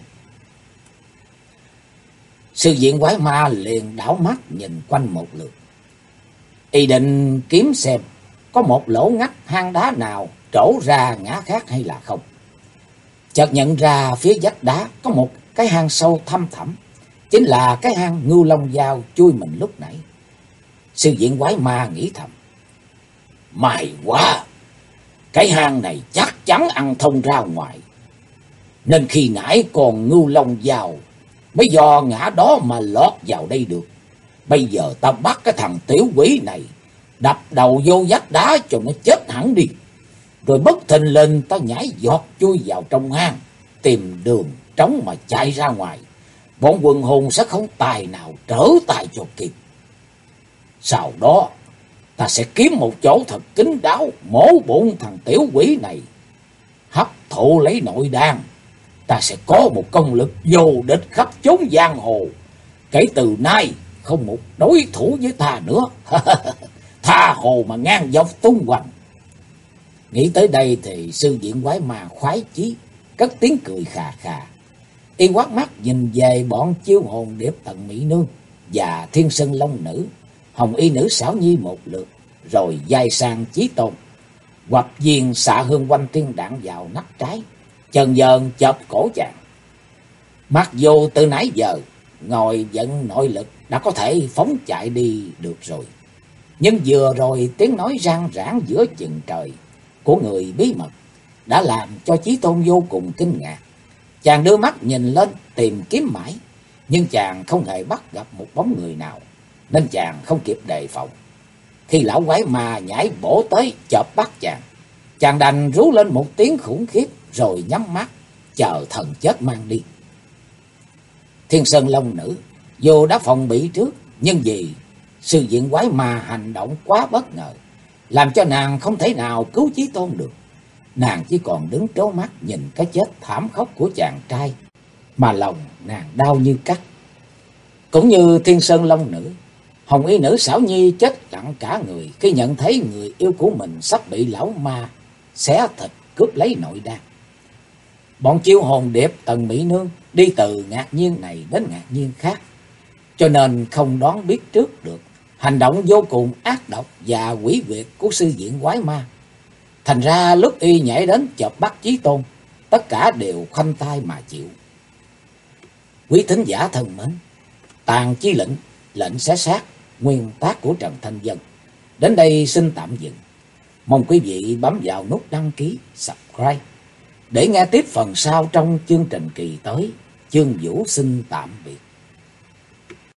Sư viện quái ma liền đảo mắt nhìn quanh một lượt, y định kiếm xem có một lỗ ngách hang đá nào trổ ra ngã khác hay là không. Chợt nhận ra phía vách đá có một cái hang sâu thăm thẳm, chính là cái hang Ngưu Long Dao chui mình lúc nãy. Sư viện quái ma nghĩ thầm, may quá, cái hang này chắc chắn ăn thông ra ngoài, nên khi nãy còn Ngưu Long Dao mới do ngã đó mà lọt vào đây được. Bây giờ ta bắt cái thằng tiểu quỷ này đập đầu vô vách đá cho nó chết hẳn đi, rồi bất thình lình ta nhảy giọt chui vào trong hang, tìm đường trống mà chạy ra ngoài. Bọn quần hùng sẽ không tài nào trở tay cho kịp. Sau đó ta sẽ kiếm một chỗ thật kín đáo, mổ bụng thằng tiểu quỷ này, hấp thụ lấy nội đan. Ta sẽ có một công lực vô địch khắp chốn giang hồ. Kể từ nay không một đối thủ với ta nữa. Tha hồ mà ngang dọc tung hoành. Nghĩ tới đây thì sư viện quái ma khoái chí, cất tiếng cười khà khà. Y quát mắt nhìn về bọn Chiêu Hồn Điệp Tần Mỹ Nương và Thiên Sơn Long Nữ, Hồng Y Nữ Xảo Nhi một lượt, rồi dài sang Chí Tôn. Hoặc viên xạ hương quanh tiên đạn vào nách trái, chần dần chộp cổ chàng. Mặc dù từ nãy giờ ngồi vận nội lực đã có thể phóng chạy đi được rồi, nhưng vừa rồi tiếng nói rang rãng giữa chừng trời của người bí mật đã làm cho Chí Tôn vô cùng kinh ngạc. Chàng đưa mắt nhìn lên tìm kiếm mãi, nhưng chàng không hề bắt gặp một bóng người nào, nên chàng không kịp đề phòng. Khi lão quái ma nhảy bổ tới chộp bắt chàng, chàng đành rú lên một tiếng khủng khiếp rồi nhắm mắt chờ thần chết mang đi. Thiên Sơn Long Nữ dù đã phòng bị trước, nhưng vì sự diện quái ma hành động quá bất ngờ, làm cho nàng không thể nào cứu Chí Tôn được. Nàng chỉ còn đứng trố mắt nhìn cái chết thảm khốc của chàng trai, mà lòng nàng đau như cắt. Cũng như Thiên Sơn Long Nữ, Hồng Y Nữ Xảo Nhi chết lặng cả người khi nhận thấy người yêu của mình sắp bị lão ma xé thịt cướp lấy nội đan. Bọn Chiêu Hồn Điệp Tần Mỹ Nương đi từ ngạc nhiên này đến ngạc nhiên khác, cho nên không đoán biết trước được hành động vô cùng ác độc và quỷ quyệt của sư diện quái ma. Thành ra lúc y nhảy đến chộp bắt Chí Tôn, tất cả đều khoanh tay mà chịu. Quý thính giả thân mến, Tàn Chi Lệnh, lệnh xé xác, nguyên tác của Trần Thanh Vân đến đây xin tạm dừng. Mong quý vị bấm vào nút đăng ký, subscribe để nghe tiếp phần sau trong chương trình kỳ tới. Chương Vũ xin tạm biệt.